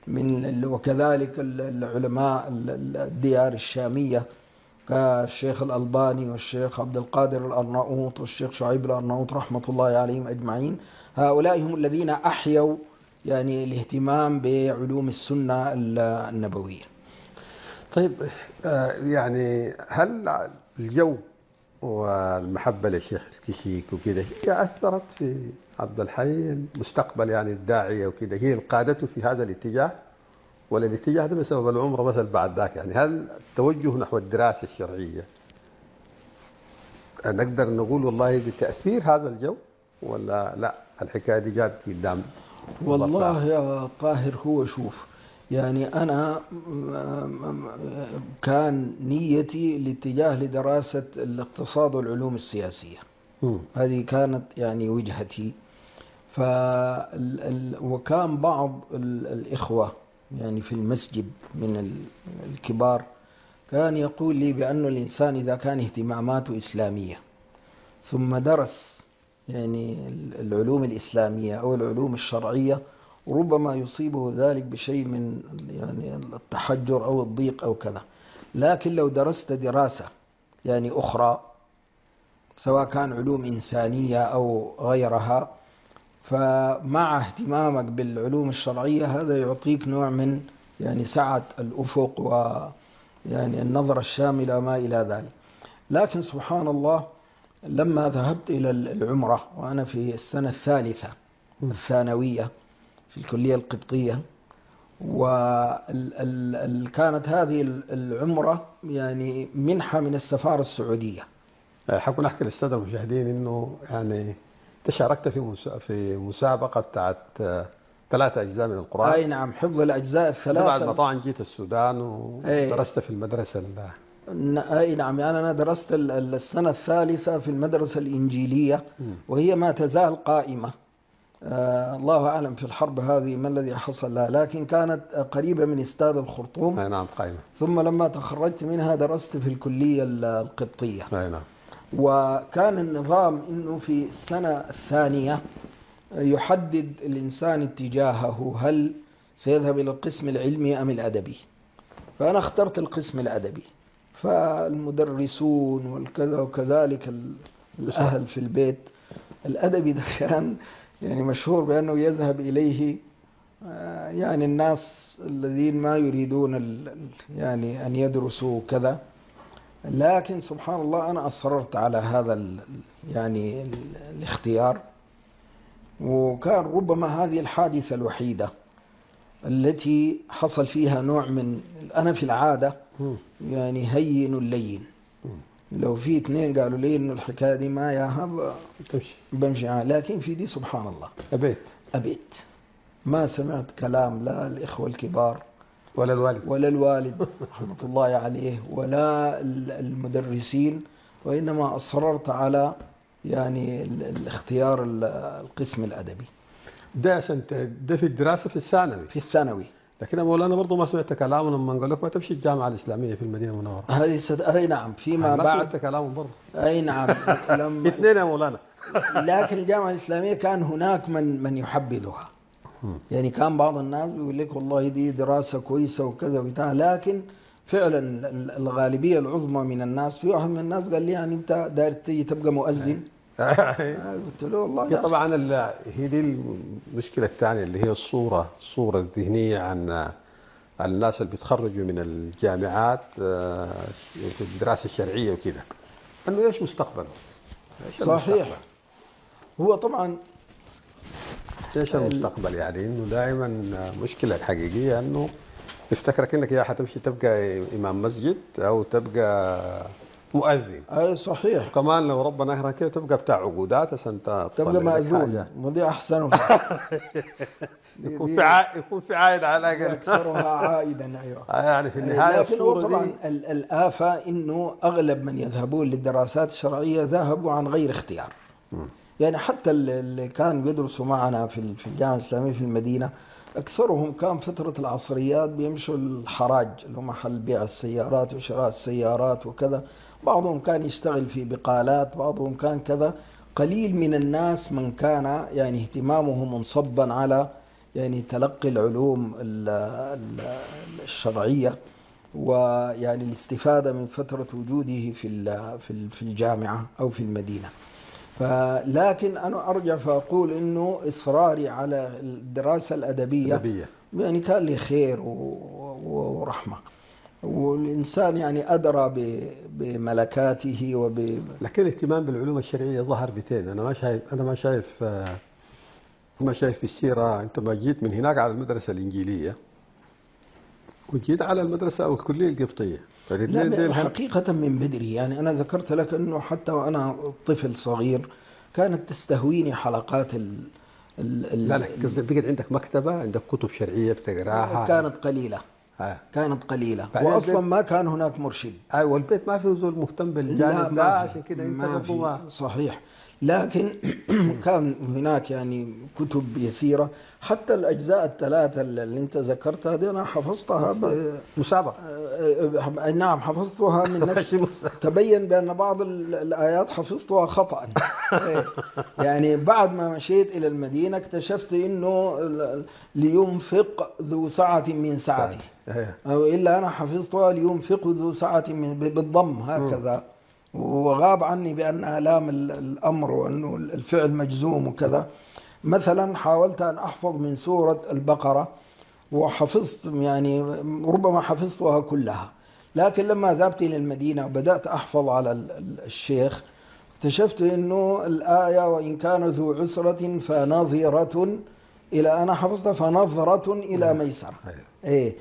Speaker 2: وكذلك العلماء الديار الشامية كالشيخ الألباني والشيخ عبد القادر الأرناؤوط والشيخ شعيب الأرناؤوط رحمة الله عليهم أجمعين. هؤلاء هم الذين أحيوا يعني الاهتمام بعلوم السنة النبوية.
Speaker 1: طيب يعني هل الجو والمحبة للشيخ الكشيك وكده هي أثرت في عبد الحي المستقبل يعني الداعية وكده، هي قادته في هذا الاتجاه، ولا الاتجاه ده بسبب العمر مثلا بعد ذاك؟ يعني هل التوجه نحو الدراسة الشرعية نقدر نقول والله بتأثير هذا الجو، ولا لا الحكاية دي جات قدام؟
Speaker 2: والله يا طاهر هو شوف يعني أنا كان نيتي الاتجاه لدراسة الاقتصاد والعلوم السياسية. هذه كانت يعني وجهتي. وكان بعض الإخوة يعني في المسجد من الكبار كان يقول لي بأن الإنسان إذا كان اهتماماته إسلامية ثم درس يعني العلوم الإسلامية أو العلوم الشرعية ربما يصيبه ذلك بشيء من يعني التحجر أو الضيق أو كذا، لكن لو درست دراسة يعني أخرى سواء كان علوم إنسانية أو غيرها، فمع اهتمامك بالعلوم الشرعية هذا يعطيك نوع من يعني سعة الأفق ويعني النظرة الشاملة ما إلى ذلك. لكن سبحان الله لما ذهبت إلى العمرة وأنا في السنة الثالثة الثانوية في الكلية القبطية، وكانت هذه العمرة يعني منحة من السفارة السعودية.
Speaker 1: حكون أحكي للسادة المشاهدين إنه يعني أنت شاركت في مسابقة بتاعت 3 أجزاء من القرآن.
Speaker 2: أي نعم، حفظ الأجزاء الثلاثة.
Speaker 1: بعد ما طبعا جيت السودان ودرست في المدرسة
Speaker 2: أي نعم، يعني أنا درست السنة الثالثة في المدرسة الإنجيلية، وهي ما تزال قائمة. الله أعلم في الحرب هذه ما الذي حصل لها، لكن كانت قريبة من استاد الخرطوم.
Speaker 1: أي نعم قائمة.
Speaker 2: ثم لما تخرجت منها درست في الكلية القبطية.
Speaker 1: أي نعم.
Speaker 2: وكان النظام أنه في السنة الثانية يحدد الإنسان اتجاهه، هل سيذهب إلى القسم العلمي أم الأدبي. فأنا اخترت القسم الأدبي، فالمدرسون والكذا وكذلك الأهل في البيت. الأدبي ده كان يعني مشهور بأنه يذهب إليه يعني الناس الذين ما يريدون يعني أن يدرسوا كذا. لكن سبحان الله أنا أصررت على هذا يعني الاختيار، وكان ربما هذه الحادثة الوحيدة التي حصل فيها نوع من، أنا في العادة يعني هين اللين، لو في 2 قالوا لي إنه الحكاية دي ما ياها بمشي عنها، لكن في دي سبحان الله أبيت ما سمعت كلام لا الإخوة الكبار ولا الوالد رحمة الله عليه ولا المدرسين، وإنما أصررت على يعني الاختيار القسم الأدبي.
Speaker 1: ده في الدراسة في الثانوي. لكن مولانا برضو ما سمعت كلامه لما قال لك ما تمشي الجامعة الإسلامية في المدينة المنورة.
Speaker 2: أي نعم، فيما بعد
Speaker 1: ما سمعت كلامه برضو.
Speaker 2: أي نعم.
Speaker 1: لما 2 يا مولانا.
Speaker 2: لكن الجامعة الإسلامية كان هناك من يحبذها، يعني كان بعض الناس بيقول لك والله دي دراسة كويسة وكذا وبتاع، لكن فعلا الغالبية العظمى من الناس، في واحد من الناس قال لي يعني أنت داير تيجي تبقى مؤذن. قلت له والله
Speaker 1: طبعا هي دي المشكلة الثانية اللي هي الصورة الذهنية عن الناس اللي بيتخرجوا من الجامعات في الدراسة الشرعية وكده، أنه إيش مستقبله؟
Speaker 2: صحيح. هو طبعا
Speaker 1: إيش المستقبل؟ يعني إنه دائما مشكلة الحقيقية إنه تفتكرك إنك يا حتمشي تبقى إمام مسجد أو تبقى مؤذن.
Speaker 2: أي صحيح.
Speaker 1: كمان لو ربنا أكرمك كده تبقى بتاع عقودات عشان
Speaker 2: تبقى مأذون، ودي أحسن.
Speaker 1: يكون في عائد على
Speaker 2: أكثرها عائدا. أيوة.
Speaker 1: يعني في النهاية.
Speaker 2: لكن هو طبعا الآفة إنه أغلب من يذهبون للدراسات الشرعية ذهبوا عن غير اختيار. يعني حتى اللي كان بيدرسوا معنا في الجامعة الإسلامية في المدينة أكثرهم كان فترة العصريات بيمشوا الحراج اللي هو محل بيع السيارات وشراء السيارات وكذا. بعضهم كان يشتغل في بقالات، بعضهم كان كذا. قليل من الناس من كان يعني اهتمامه منصبا على يعني تلقي العلوم الشرعية، ويعني الاستفادة من فترة وجوده في الجامعة أو في المدينة. لكن أنا أرجع فأقول إنه إصراري على الدراسة الأدبية يعني كان لي خير ورحمة، والإنسان يعني أدرى بملكاته
Speaker 1: لكن الاهتمام بالعلوم الشرعية ظهر بتين. أنا ما شايف في السيرة. أنت ما جيت من هناك على المدرسة الإنجيلية وجيت على المدرسة أو الكلية القبطية.
Speaker 2: لا حقيقة من بدري، يعني أنا ذكرت لك أنه حتى وأنا طفل صغير كانت تستهويني حلقات
Speaker 1: لا بقت عندك مكتبة، عندك كتب شرعية بتقراها.
Speaker 2: كانت قليلة وأصلا ما كان هناك مرشد.
Speaker 1: والبيت ما فيه زول مهتم بالجانب ده، عشان كده
Speaker 2: ما في. صحيح. لكن كان هناك يعني كتب يسيرة، حتى الأجزاء ال3 اللي أنت ذكرتها دي أنا حفظتها
Speaker 1: مسابقة.
Speaker 2: نعم حفظتها من نفسي. تبين بأن بعض الآيات حفظتها خطأ. يعني بعد ما مشيت إلى المدينة اكتشفت إنه لينفق ذو سعة من سعته، أو إلا أنا حفظتها لينفق ذو سعة بالضم هكذا، وغاب عني بأنها لام الأمر وأنه الفعل مجزوم وكذا. مثلا حاولت أن أحفظ من سورة البقرة وحفظت يعني ربما حفظتها كلها، لكن لما ذهبت إلى المدينة وبدأت أحفظ على الشيخ اكتشفت إنه الآية وإن كان ذو عسرة فنظرة إلى، أنا حفظتها فنظرة إلى ميسرة. إيه،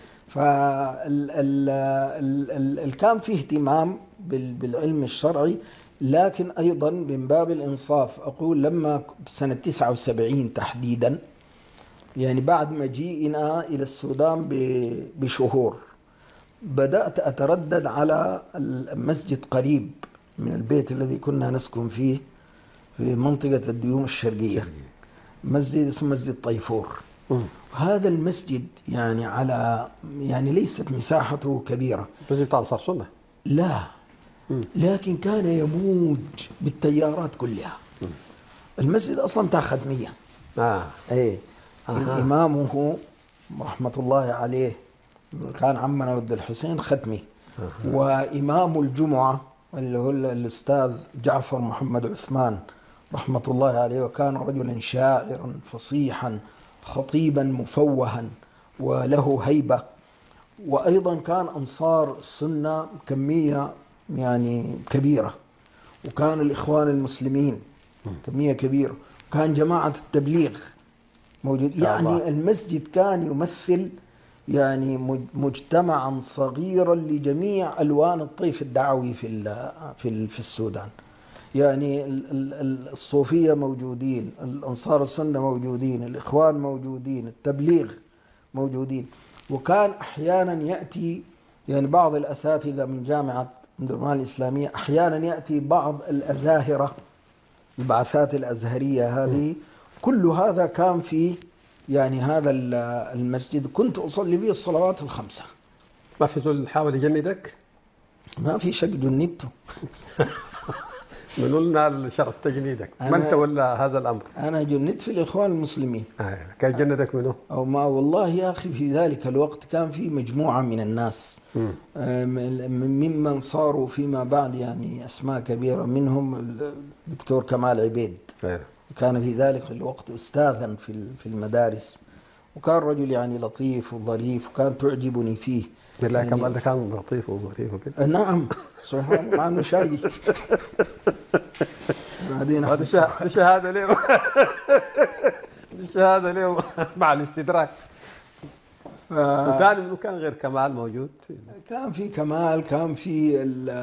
Speaker 2: كان فيه اهتمام بالعلم الشرعي، لكن أيضا من باب الإنصاف أقول لما سنة 79 تحديدا، يعني بعد مجيئنا إلى السودان بشهور، بدأت أتردد على المسجد قريب من البيت الذي كنا نسكن فيه في منطقة الديوم الشرقية، مسجد اسمه مسجد طيفور. هذا المسجد يعني ليست مساحته كبيرة،
Speaker 1: مسجد بتاع أنصار سنة،
Speaker 2: لا، لكن كان يموج بالتيارات كلها. المسجد أصلا بتاع خدمية. إيه، إمامه رحمة الله عليه كان عمنا ود الحسين ختمي، وإمام الجمعة اللي هو الأستاذ جعفر محمد عثمان رحمة الله عليه، وكان رجلا شاعرا فصيحا خطيبا مفوها وله هيبة. وأيضا كان أنصار السنة كمية يعني كبيرة، وكان الإخوان المسلمين كمية كبيرة، وكان جماعة التبليغ موجود. يعني المسجد كان يمثل يعني مجتمعا صغيرا لجميع ألوان الطيف الدعوي في السودان. يعني الصوفية موجودين، الأنصار السنة موجودين، الإخوان موجودين، التبليغ موجودين. وكان أحيانا يأتي يعني بعض الأساتذة من جامعة درمان الإسلامية، أحيانا يأتي بعض الأزاهرة، البعثات الأزهرية هذه. كل هذا كان في يعني هذا المسجد، كنت أصلي فيه الصلوات الخمسة.
Speaker 1: ما في زول حاول يجندك؟
Speaker 2: ما في شك، جندته.
Speaker 1: من قلنا شرف تجنيدك، ما أنت ولا هذا الأمر؟
Speaker 2: أنا جندت في الإخوان المسلمين.
Speaker 1: كان جندك منه؟
Speaker 2: أو ما والله يا أخي، في ذلك الوقت كان في مجموعة من الناس ممن صاروا فيما بعد يعني أسماء كبيرة، منهم الدكتور كمال عبيد، كان في ذلك الوقت أستاذا في المدارس، وكان رجل يعني لطيف وظريف، وكان تعجبني فيه.
Speaker 1: لا
Speaker 2: يعني
Speaker 1: كمال كان لطيف وظريف وكده.
Speaker 2: نعم صحيح، مع انه شاي. بعدين
Speaker 1: هذا شهاده اليوم. شهاده اليوم مع الاستدراك. وثاني منه كان غير كمال موجود؟
Speaker 2: كان في كمال، كان في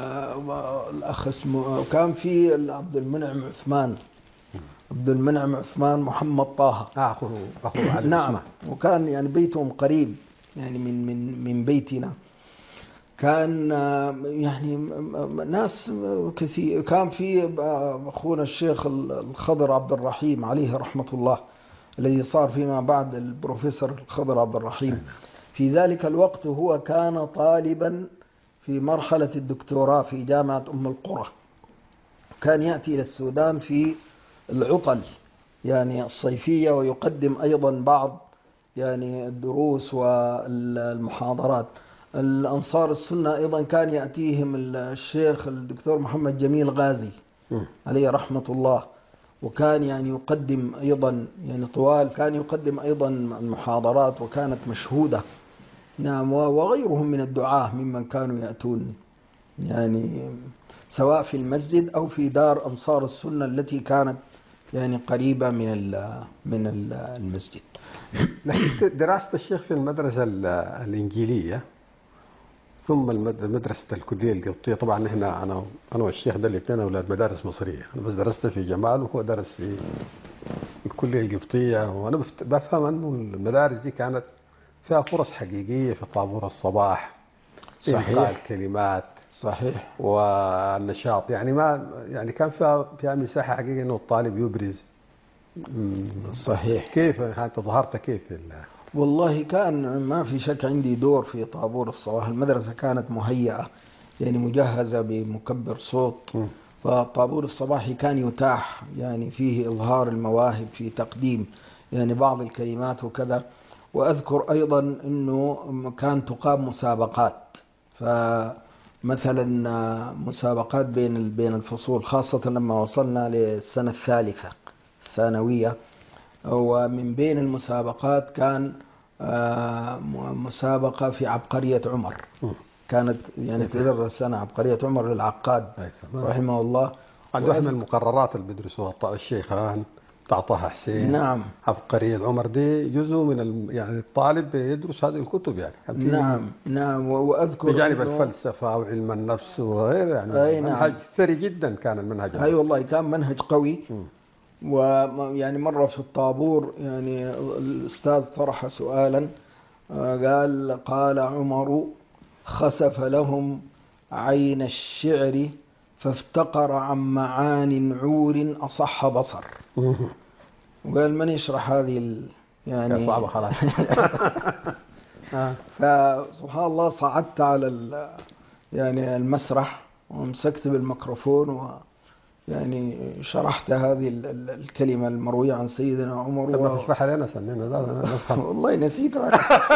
Speaker 2: الأخ اسمه، كان في عبد المنعم عثمان، عبد المنعم عثمان محمد طه،
Speaker 1: أخوه علي.
Speaker 2: نعم، وكان يعني بيتهم قريب يعني من بيتنا. كان يعني ناس كثير. كان في أخونا الشيخ الخضر عبد الرحيم عليه رحمة الله، الذي صار فيما بعد البروفيسور الخضر عبد الرحيم. في ذلك الوقت هو كان طالبا في مرحلة الدكتوراه في جامعة أم القرى. كان يأتي إلى السودان في العطل يعني الصيفية، ويقدم أيضا بعض يعني الدروس والمحاضرات. الأنصار السنة أيضا كان يأتيهم الشيخ الدكتور محمد جميل غازي عليه رحمة الله، وكان يعني يقدم أيضا يعني طوال، كان يقدم أيضا المحاضرات وكانت مشهودة. نعم، وغيرهم من الدعاة ممن كانوا يأتون يعني سواء في المسجد أو في دار أنصار السنة التي كانت يعني قريبة من المسجد.
Speaker 1: لكن دراسة الشيخ في المدرسة الإنجيلية ثم مدرسة الكلية القبطية، طبعا احنا أنا والشيخ ده الاثنين أولاد مدارس مصرية، أنا بس درست في جمال وهو درس في الكلية القبطية. وأنا بفهم أنه المدارس دي كانت فيها فرص حقيقية في طابور الصباح،
Speaker 2: صحيح،
Speaker 1: الكلمات،
Speaker 2: صحيح،
Speaker 1: والنشاط، يعني ما يعني كان فيها مساحة حقيقية إنه الطالب يبرز.
Speaker 2: صحيح.
Speaker 1: كيف أنت ظهرت كيف؟
Speaker 2: والله كان ما في شك عندي دور في طابور الصباح. المدرسة كانت مهيئة يعني مجهزة بمكبر صوت، فطابور الصباحي كان يتاح يعني فيه إظهار المواهب في تقديم يعني بعض الكلمات وكذا. وأذكر أيضا أنه كان تقام مسابقات، فمثلا مسابقات بين الفصول، خاصة لما وصلنا للسنة الثالثة الثانوية. ومن بين المسابقات كان مسابقة في عبقرية عمر، كانت يعني تدرس سنة عبقرية عمر للعقاد رحمه الله.
Speaker 1: عنده واحد من المقررات اللي بيدرسوها الشيخان بتاع طه حسين.
Speaker 2: نعم.
Speaker 1: عبقرية العمر دي جزء من يعني الطالب بيدرس هذه الكتب يعني.
Speaker 2: نعم. وأذكر
Speaker 1: بجانب الفلسفة وعلم النفس وغيره يعني.
Speaker 2: أي
Speaker 1: منهج ثري جدا كان المنهج.
Speaker 2: أي والله كان منهج قوي. ويعني مرة في الطابور يعني الأستاذ طرح سؤالا قال عمر خسف لهم عين الشعر فافتقر عن معان عور أصح بصر. وقال من يشرح هذه يعني
Speaker 1: صعبة خلاص.
Speaker 2: فسبحان الله صعدت على يعني المسرح ومسكت بالميكروفون يعني شرحت هذه الكلمة المروية عن سيدنا عمر.
Speaker 1: طب تشرحها لنا سنين نفهم.
Speaker 2: والله نسيتها.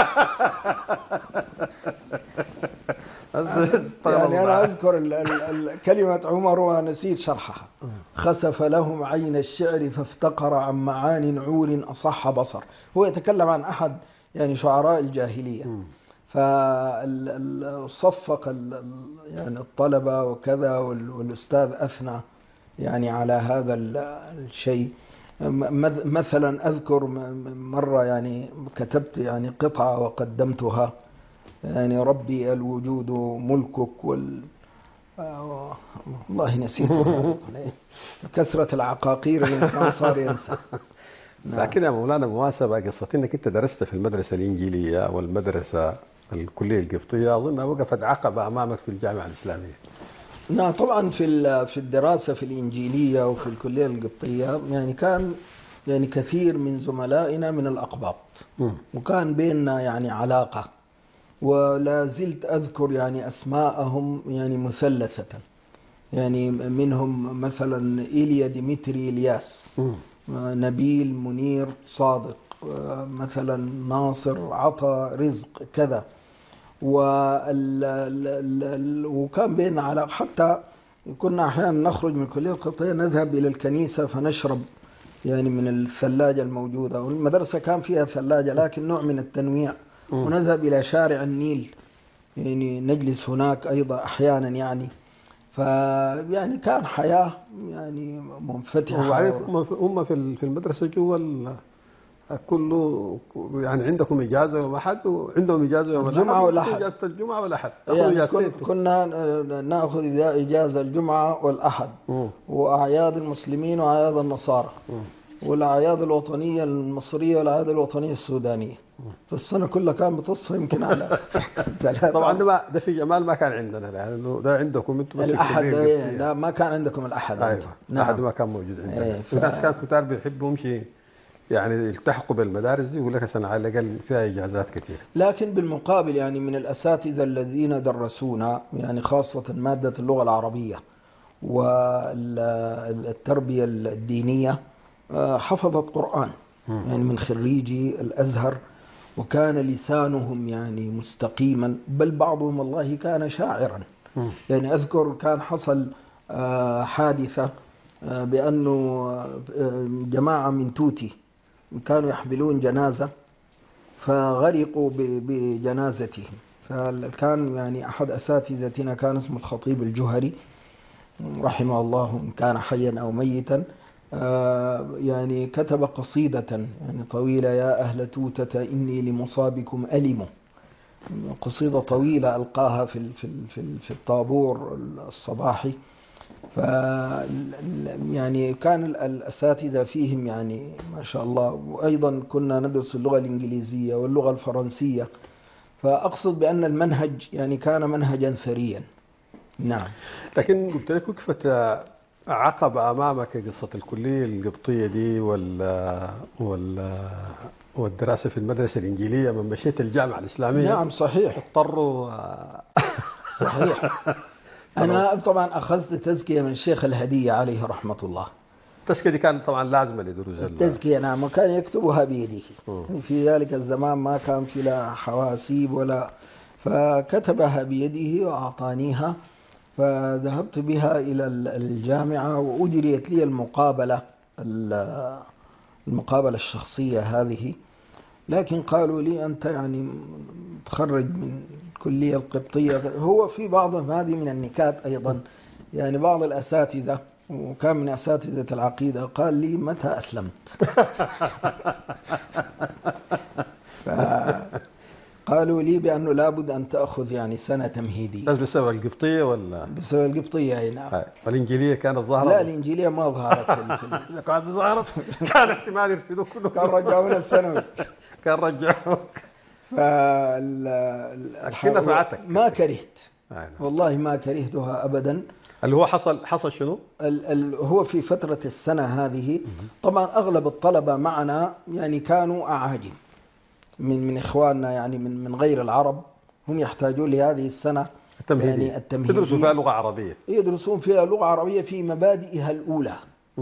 Speaker 2: يعني أنا أذكر كلمة عمر ونسيت شرحها. خسف لهم عين الشعر فافتقر عن معان عور أصح بصر. هو يتكلم عن أحد يعني شعراء الجاهلية. فصفق يعني الطلبة وكذا والأستاذ أثنى يعني على هذا الشيء. مثلا أذكر مرة يعني كتبت يعني قطعة وقدمتها يعني ربي الوجود ملكك والله نسيته. كثرة العقاقير الإنسان صار ينسى.
Speaker 1: لكن يا مولانا بمناسبة قصة انك انت درست في المدرسة الإنجيلية والمدرسة الكلية القبطية أظنها وقفت عقبة أمامك في الجامعة الإسلامية.
Speaker 2: نعم طبعا في الدراسة في الإنجيلية وفي الكلية القبطية يعني كان يعني كثير من زملائنا من الأقباط وكان بيننا يعني علاقة ولا زلت أذكر يعني أسماءهم يعني مثلثة. يعني منهم مثلا إيليا ديمتري إلياس، نبيل منير صادق، مثلا ناصر عطا رزق كذا. وكان بيننا علاقة حتى كنا أحيانا نخرج من الكلية القبطية نذهب إلى الكنيسة فنشرب يعني من الثلاجة الموجودة. والمدرسة كان فيها ثلاجة لكن نوع من التنويع. ونذهب إلى شارع النيل يعني نجلس هناك أيضا أحيانا يعني. فيعني كان حياة يعني منفتحة.
Speaker 1: هم في المدرسة جوا كله يعني عندكم إجازة يوم أحد وعندهم إجازة يوم
Speaker 2: الجمعة والأحد.
Speaker 1: إجازة الجمعة والأحد
Speaker 2: يعني كنا نأخذ إجازة الجمعة والأحد وأعياد المسلمين وأعياد النصارى والأعياد الوطنية المصرية والأعياد الوطنية السودانية. في السنة كلها كان بتصفى يمكن على
Speaker 1: طبعا ده في جمال ما كان عندنا لأنه ده عندكم أنتم
Speaker 2: الأحد. لا ما كان عندكم الأحد.
Speaker 1: أيوة. الأحد ما كان موجود عندنا. في ناس كان كتار بيحبوا شيء يعني يلتحقوا بالمدارس دي يقول لك سنة على الأقل فيها إجازات كثير.
Speaker 2: لكن بالمقابل يعني من الأساتذة الذين درسونا يعني خاصة مادة اللغة العربية والتربية الدينية حفظت قرآن يعني من خريجي الأزهر وكان لسانهم يعني مستقيما بل بعضهم والله كان شاعرا. يعني أذكر كان حصل حادثة بأنه جماعة من توتي كانوا يحملون جنازة فغرقوا بجنازتهم. فكان يعني أحد أساتذتنا كان اسمه الخطيب الجهري رحمه الله إن كان حيا أو ميتا يعني كتب قصيدة يعني طويلة يا أهل توتة إني لمصابكم ألم. قصيدة طويلة ألقاها في الطابور الصباحي. يعني كان الأساتذة فيهم يعني ما شاء الله. وأيضا كنا ندرس اللغة الإنجليزية واللغة الفرنسية. فأقصد بأن المنهج يعني كان منهجا ثريا. نعم.
Speaker 1: لكن قلت لك وقفت عقب أمامك قصة الكلية القبطية دي والدراسة في المدرسة الإنجيلية من مشيت الجامعة الإسلامية.
Speaker 2: نعم صحيح.
Speaker 1: اضطروا
Speaker 2: صحيح. أنا طبعا أخذت تزكية من الشيخ الهدية عليه رحمة الله.
Speaker 1: التزكية دي كانت طبعا لازمة لدروس
Speaker 2: التزكية. نعم. وكان يكتبها بيده. في ذلك الزمان ما كان في لا حواسيب ولا فكتبها بيده وأعطانيها فذهبت بها إلى الجامعة وأجريت لي المقابلة الشخصية هذه. لكن قالوا لي أنت يعني تخرج من الكلية القبطية. هو في بعض هذه من النكات أيضا يعني بعض الأساتذة، وكان من أساتذة العقيدة، قال لي: متى أسلمت؟ فقالوا لي بأنه لابد أن تأخذ يعني سنة تمهيدية.
Speaker 1: بس بسبب القبطية ولا
Speaker 2: بسبب القبطية؟ أي نعم.
Speaker 1: والإنجيلية كانت ظاهرة؟
Speaker 2: لا، الإنجيلية ما ظهرت
Speaker 1: إذا كانت ظهرت كان احتمال يرفضوك كله.
Speaker 2: كان رجعونا الثانوي.
Speaker 1: كان رجعوك. لكن نفعتك.
Speaker 2: ما كرهت والله، ما كرهتها أبدا.
Speaker 1: اللي هو حصل شنو؟
Speaker 2: هو في فترة السنة هذه طبعا أغلب الطلبة معنا يعني كانوا أعاجم من إخواننا، يعني من غير العرب، هم يحتاجون لهذه السنة يعني التمهيدية.
Speaker 1: يدرسوا فيها لغة عربية.
Speaker 2: يدرسون فيها لغة عربية في مبادئها الأولى.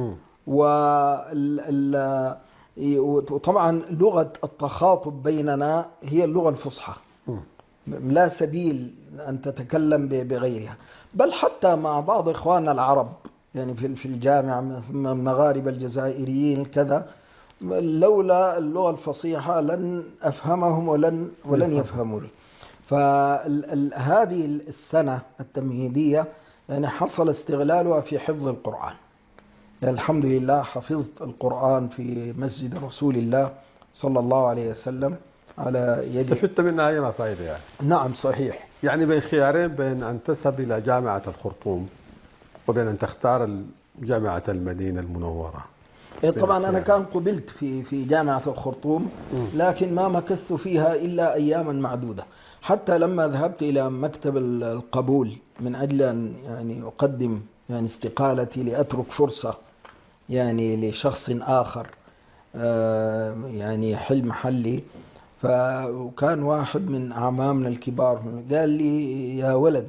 Speaker 2: وطبعا لغة التخاطب بيننا هي اللغة الفصحى، لا سبيل أن تتكلم بغيرها. بل حتى مع بعض إخواننا العرب يعني في الجامعة من المغاربة الجزائريين كذا، لولا اللغة الفصيحة لن أفهمهم ولن يفهموني. فهذه السنة التمهيدية يعني حصل استغلالها في حفظ القرآن. يعني الحمد لله حفظت القرآن في مسجد رسول الله صلى الله عليه وسلم على يد.
Speaker 1: استفدت منها أي ما فائدة يعني؟
Speaker 2: نعم صحيح.
Speaker 1: يعني بين خيارين، بين أن تذهب إلى جامعة الخرطوم وبين أن تختار جامعة المدينة المنورة.
Speaker 2: طبعا أنا كان قبلت في جامعة الخرطوم، لكن ما مكثت فيها إلا أياما معدودة. حتى لما ذهبت إلى مكتب القبول من أجل أن يعني أقدم يعني استقالتي لأترك فرصة يعني لشخص آخر يعني يحل محلي، فكان واحد من أعمامنا الكبار قال لي: يا ولد،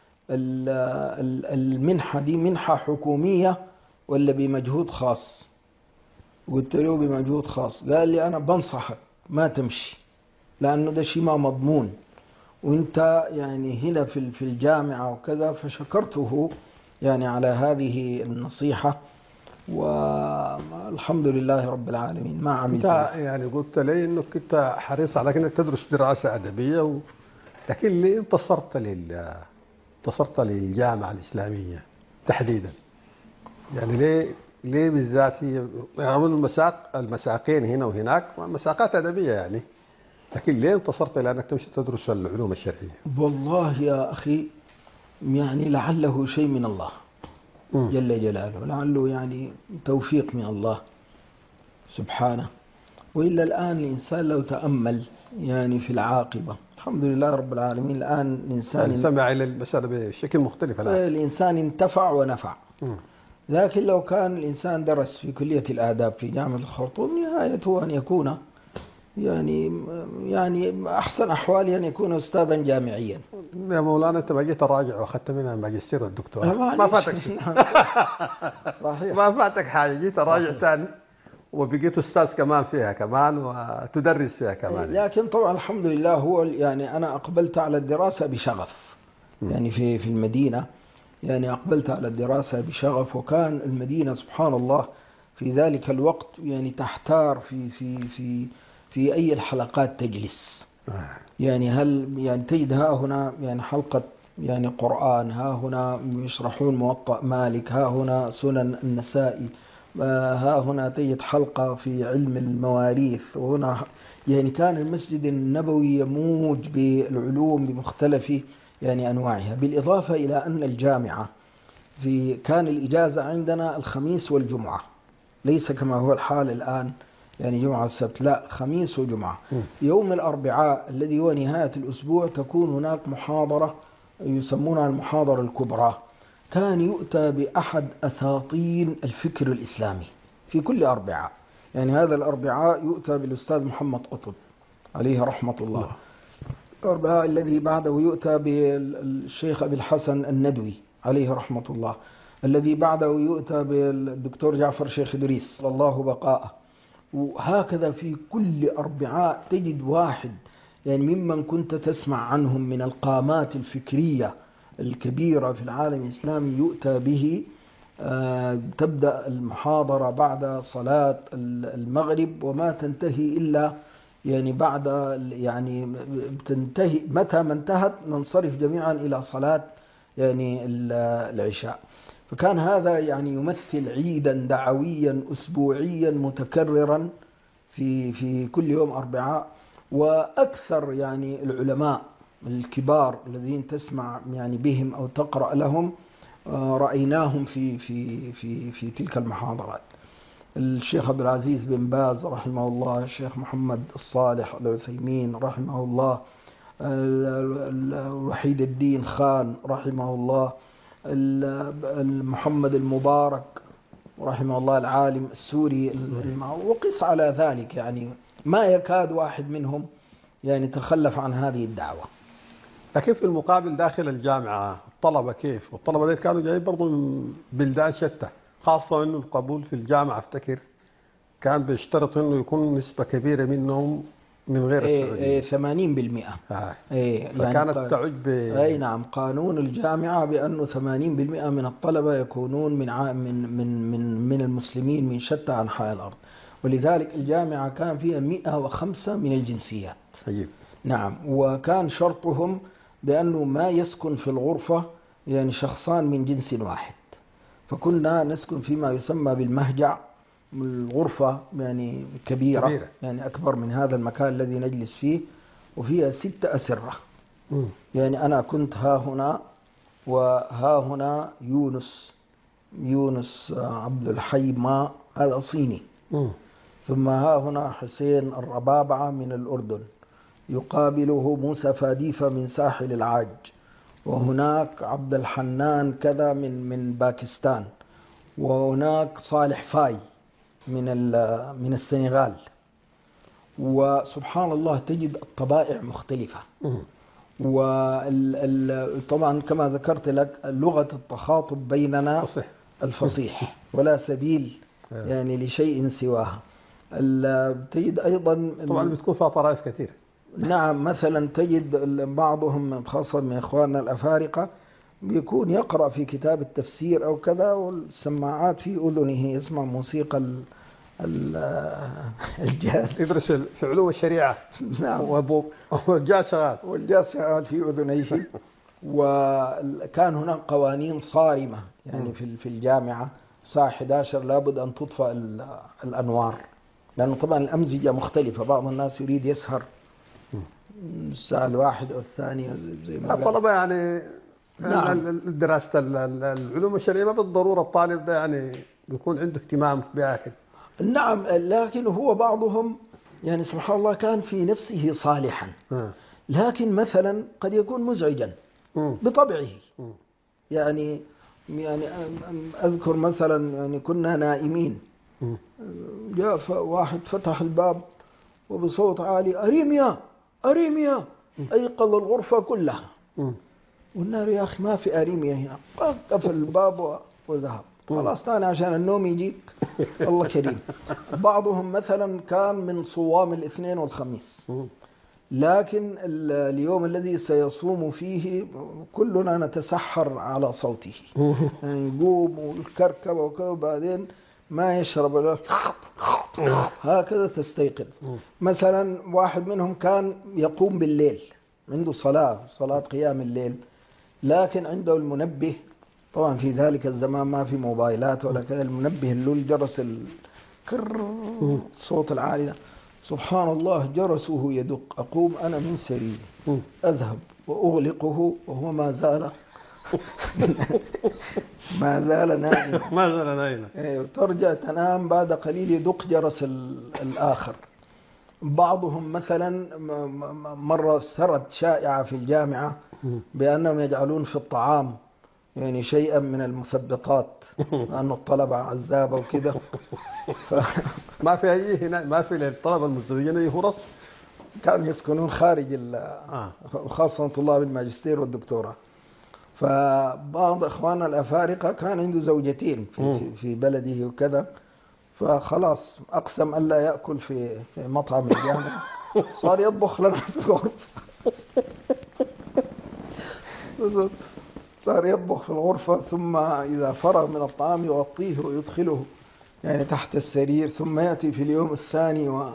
Speaker 2: المنحة دي منحة حكومية ولا بمجهود خاص؟ قلت له: بمجهود خاص. قال لي: أنا بنصحك ما تمشي، لأنه ده شيء ما مضمون، وانت يعني هنا في الجامعة وكذا. فشكرته يعني على هذه النصيحة، والحمد لله رب العالمين ما عملت.
Speaker 1: انت يعني قلت لي انك انت حريص على انك تدرس دراسة أدبية لكن ليه انتصرت للجامعة الإسلامية تحديدا؟ يعني ليه بالذات؟ هي رغم المساقين هنا وهناك مساقات أدبية يعني، لكن ليه انتصرت لأنك تمشي تدرس العلوم الشرعية؟
Speaker 2: والله يا أخي يعني لعله شيء من الله جل جلاله، لعله يعني توفيق من الله سبحانه. وإلا الآن الإنسان لو تأمل يعني في العاقبة، الحمد لله رب العالمين، الآن الإنسان
Speaker 1: سمع إلى المسألة بشكل مختلف الآن.
Speaker 2: الإنسان انتفع ونفع. لكن لو كان الإنسان درس في كلية الآداب في جامعة الخرطوم، نهايته أن يكون يعني أحسن أحوالي أن يكون أستاذا جامعيا.
Speaker 1: يا مولانا أنت ما جيت راجع وأخذت منها الماجستير والدكتوراه، ما فاتك شيء.
Speaker 2: صحيح،
Speaker 1: ما فاتك حاجة، جيت راجع ثاني وبقيت أستاذ كمان فيها كمان وتدرس فيها كمان.
Speaker 2: لكن طبعا الحمد لله هو يعني أنا أقبلت على الدراسة بشغف. يعني في المدينة يعني أقبلت على الدراسة بشغف، وكان المدينة سبحان الله في ذلك الوقت يعني تحتار في أي الحلقات تجلس. يعني هل يعني تجد ها هنا يعني حلقة يعني قرآن، ها هنا يشرحون موطأ مالك، ها هنا سنن النسائي، ها هنا تجد حلقة في علم المواريث، وهنا يعني كان المسجد النبوي يموج بالعلوم بمختلف يعني أنواعها. بالإضافة إلى أن الجامعة كان الإجازة عندنا الخميس والجمعة، ليس كما هو الحال الآن يعني جمعة السبت، لا، خميس وجمعة. يوم الأربعاء الذي هو نهاية الأسبوع تكون هناك محاضرة يسمونها المحاضرة الكبرى. كان يؤتى بأحد أساطين الفكر الإسلامي في كل أربعاء. يعني هذا الأربعاء يؤتى بالأستاذ محمد قطب عليه رحمة الله، الأربعاء الذي بعده يؤتى بالشيخ أبي الحسن الندوي عليه رحمة الله، الذي بعده يؤتى بالدكتور جعفر شيخ إدريس الله بقاءه. وهكذا في كل أربعاء تجد واحد يعني ممن كنت تسمع عنهم من القامات الفكرية الكبيرة في العالم الإسلامي يؤتى به. تبدأ المحاضرة بعد صلاة المغرب وما تنتهي إلا يعني بعد يعني تنتهي، متى ما انتهت ننصرف جميعا إلى صلاة يعني العشاء. فكان هذا يعني يمثل عيدا دعويا أسبوعيا متكررا في كل يوم أربعاء. وأكثر يعني العلماء الكبار الذين تسمع يعني بهم أو تقرأ لهم رأيناهم في تلك المحاضرات. الشيخ عبد العزيز بن باز رحمه الله، الشيخ محمد الصالح العثيمين رحمه الله، وحيد الدين خان رحمه الله، محمد المبارك رحمه الله العالم السوري، وقس على ذلك يعني ما يكاد واحد منهم يعني تخلف عن هذه الدعوة.
Speaker 1: لكن في المقابل داخل الجامعة الطلبة كيف؟ والطلبة دي كانوا جايين برضو من بلدان شتى، خاصة أنه القبول في الجامعة أفتكر كان بيشترط أنه يكون نسبة كبيرة منهم من غير السعودية.
Speaker 2: 80%.
Speaker 1: فكانت يعني تعج
Speaker 2: أي نعم، قانون الجامعة بأنه 80% من الطلبة يكونون من المسلمين من شتى أنحاء الأرض، ولذلك الجامعة كان فيها 105 من الجنسيات.
Speaker 1: عجيب.
Speaker 2: نعم، وكان شرطهم بأنه ما يسكن في الغرفة يعني شخصان من جنس واحد، فكنا نسكن فيما يسمى بالمهجع، الغرفة يعني كبيرة يعني أكبر من هذا المكان الذي نجلس فيه، وفيها 6 أسرة. يعني أنا كنت ها هنا، وها هنا يونس عبد الحي ما هذا صيني، ثم ها هنا حسين الربابعة من الأردن، يقابله موسى فاديفة من ساحل العاج، وهناك عبد الحنان كذا من باكستان، وهناك صالح فاي من السنغال. وسبحان الله تجد الطبائع مختلفة. وطبعا كما ذكرت لك لغة التخاطب بيننا الفصيح ولا سبيل يعني لشيء سواها. تجد أيضا
Speaker 1: طبعا بتكون فيها طرائف كثير.
Speaker 2: نعم، مثلا تجد بعضهم خاصة من إخواننا الأفارقة بيكون يقرأ في كتاب التفسير أو كذا، والسماعات في أذنه يسمع موسيقى الجاز،
Speaker 1: يدرس في علوم الشريعة.
Speaker 2: نعم،
Speaker 1: والجاز
Speaker 2: شغال في أذنيه. وكان هناك قوانين صارمة يعني في الجامعة، الساعة 11 لابد أن تطفأ الأنوار، لأنه طبعا الأمزجة مختلفة، بعض الناس يريد يسهر الساعة 1 أو 2 زي ما
Speaker 1: الطلبة يعني.
Speaker 2: نعم.
Speaker 1: دراسة العلوم الشرعية ما بالضرورة الطالب ده يعني بيكون عنده اهتمام بها.
Speaker 2: نعم، لكن هو بعضهم يعني سبحان الله كان في نفسه صالحا، لكن مثلا قد يكون مزعجا بطبعه. يعني أذكر مثلا يعني كنا نائمين، جاء واحد فتح الباب وبصوت عالي أريميا، أيقظ الغرفة كلها. قلنا له يا أخي ما في أريميا هنا، قفل الباب وذهب. خلاص ثاني عشان النوم يجيك الله كريم. بعضهم مثلا كان من صوام الاثنين والخميس، لكن اليوم الذي سيصوم فيه كلنا نتسحر على صوته، يعني يقوم والكركبة وكذا، وبعدين ما يشرب هكذا تستيقظ. مثلا واحد منهم كان يقوم بالليل، عنده صلاة قيام الليل، لكن عنده المنبه. طبعا في ذلك الزمان ما في موبايلات ولا كذا، المنبه اللي الجرس الصوت العالي، سبحان الله جرسه يدق. أقوم أنا من سريري أذهب وأغلقه وهو ما زال نائما. ترجع تنام بعد قليل يدق جرس الآخر. بعضهم مثلا مرة سرت شائعة في الجامعة بأنهم يجعلون في الطعام يعني شيئا من المثبطات، لأن الطلبة عزابة وكذا.
Speaker 1: ما في أي هنا، ما في للطلبة المزدوجين أي فرص.
Speaker 2: كانوا يسكنون خارج خاصة طلاب الماجستير والدكتوراه. فبعض إخواننا الأفارقة كان عنده زوجتين في بلده وكذا، فخلاص أقسم ألا يأكل في مطعم الجامعة، صار يطبخ لنا في الغرفة. صار يطبخ في الغرفة، ثم إذا فرغ من الطعام يغطيه ويدخله يعني تحت السرير، ثم يأتي في اليوم الثاني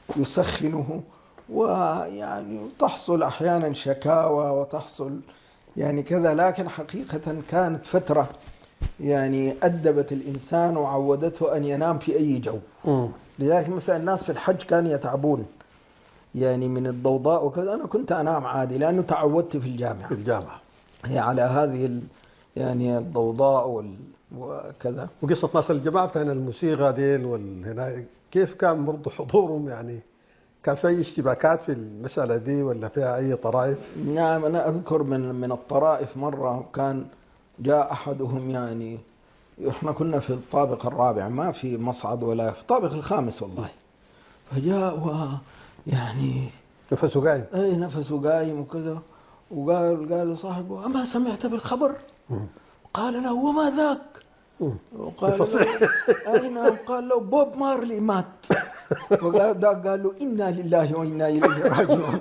Speaker 2: ويسخنه. ويعني تحصل أحيانا شكاوى وتحصل يعني كذا. لكن حقيقة كانت فترة يعني أدبت الإنسان وعودته أن ينام في أي جو. لذلك مثلا الناس في الحج كانوا يتعبون يعني من الضوضاء وكذا، أنا كنت أنام عادي لأنه تعودت في الجامعة هي على هذه يعني الضوضاء وكذا.
Speaker 3: وقصة ناس الجماعة بتاعنا الموسيقى ديل والهنا كيف كان برضو حضورهم؟ يعني كان في أي اشتباكات في المسألة دي ولا فيها أي طرائف؟
Speaker 2: نعم، أنا أذكر من الطرائف مرة كان جاء أحدهم، يعني إحنا كنا في الطابق الرابع ما في مصعد ولا في الطابق الخامس والله، فجاء يعني
Speaker 3: نفسه قايم.
Speaker 2: أي نفسه قايم وكذا، قال لصاحبه أما سمعت بالخبر؟ قال له وما ذاك؟ وقال له أين؟ قال له بوب مارلي مات. وقال له إنا لله وإنا إليه راجعون.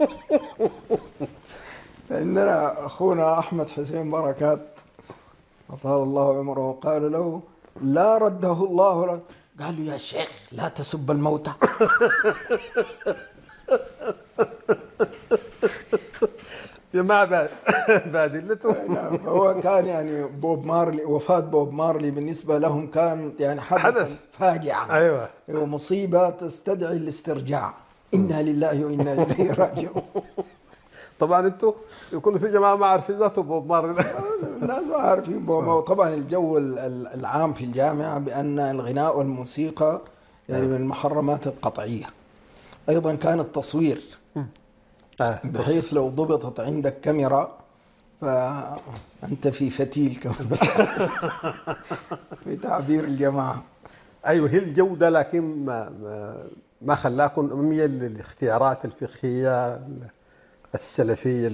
Speaker 2: فإننا أخونا أحمد حسين بركات أطال الله عمره قال له لا رده الله. قال له يا شيخ لا تسب الموتى.
Speaker 3: جماعة بادلته.
Speaker 2: هو كان يعني بوب مارلي، وفاة بوب مارلي بالنسبة لهم كان يعني حدث فاجعة.
Speaker 3: أيوة.
Speaker 2: ومصيبة تستدعي الاسترجاع. إنا لله وإنا إليه راجعون.
Speaker 3: طبعا انتوا يكونوا في جماعة ما عارفين ذاته بوب مارلي.
Speaker 2: الناس عارفين بوب مارلي. طبعا الجو العام في الجامعة بأن الغناء والموسيقى يعني من المحرمات القطعية. أيضا كان التصوير بحيث لو ضبطت عندك كاميرا فأنت في فتيل في تعبير الجماعة.
Speaker 3: أيوة، هي الجودة، لكن ما خلاكم مميل للاختيارات الفقهية السلفية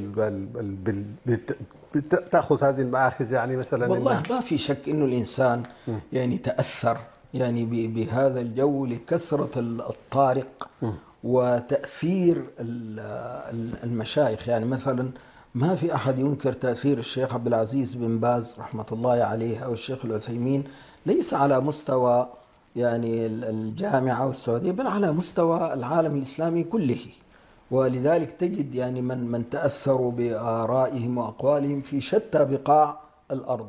Speaker 3: تأخذ هذه المآخذ يعني مثلا.
Speaker 2: والله ما في شك إنه الإنسان يعني تأثر يعني بهذا الجو لكثرة الطارق وتأثير المشايخ. يعني مثلا ما في أحد ينكر تأثير الشيخ عبد العزيز بن باز رحمة الله عليه أو الشيخ العثيمين، ليس على مستوى يعني الجامعة والسعودية بل على مستوى العالم الإسلامي كله. ولذلك تجد يعني من تأثروا بآرائهم وأقوالهم في شتى بقاع الأرض.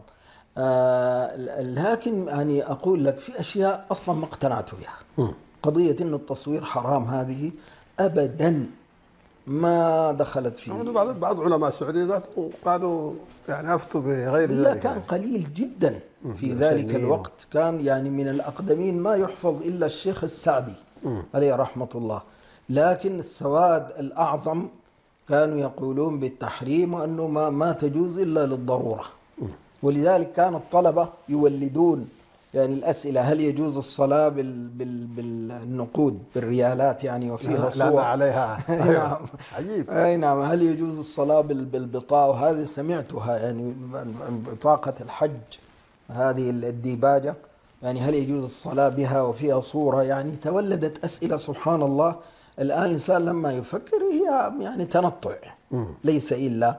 Speaker 2: لكن يعني أقول لك في أشياء أصلا ما اقتنعت بها. قضية إنه التصوير حرام هذه أبدا ما دخلت فيه.
Speaker 3: بعض علماء السعودية ذاتهم قالوا يعني أفتوا بغير ذلك.
Speaker 2: لا، كان قليل جدا في ذلك الوقت. كان يعني من الأقدمين ما يحفظ إلا الشيخ السعدي عليه رحمة الله. لكن السواد الأعظم كانوا يقولون بالتحريم وأنه ما تجوز إلا للضرورة. ولذلك كان الطلبة يولدون يعني الأسئلة هل يجوز الصلاة بالنقود بالريالات يعني وفيها صور
Speaker 3: عليها.
Speaker 2: نعم.
Speaker 3: عجيب.
Speaker 2: أي نعم. هل يجوز الصلاة بالبطاقة؟ وهذه سمعتها يعني بطاقة الحج هذه الديباجة، يعني هل يجوز الصلاة بها وفيها صورة؟ يعني تولدت أسئلة سبحان الله. الآن الإنسان لما يفكر هي يعني تنطع ليس إلا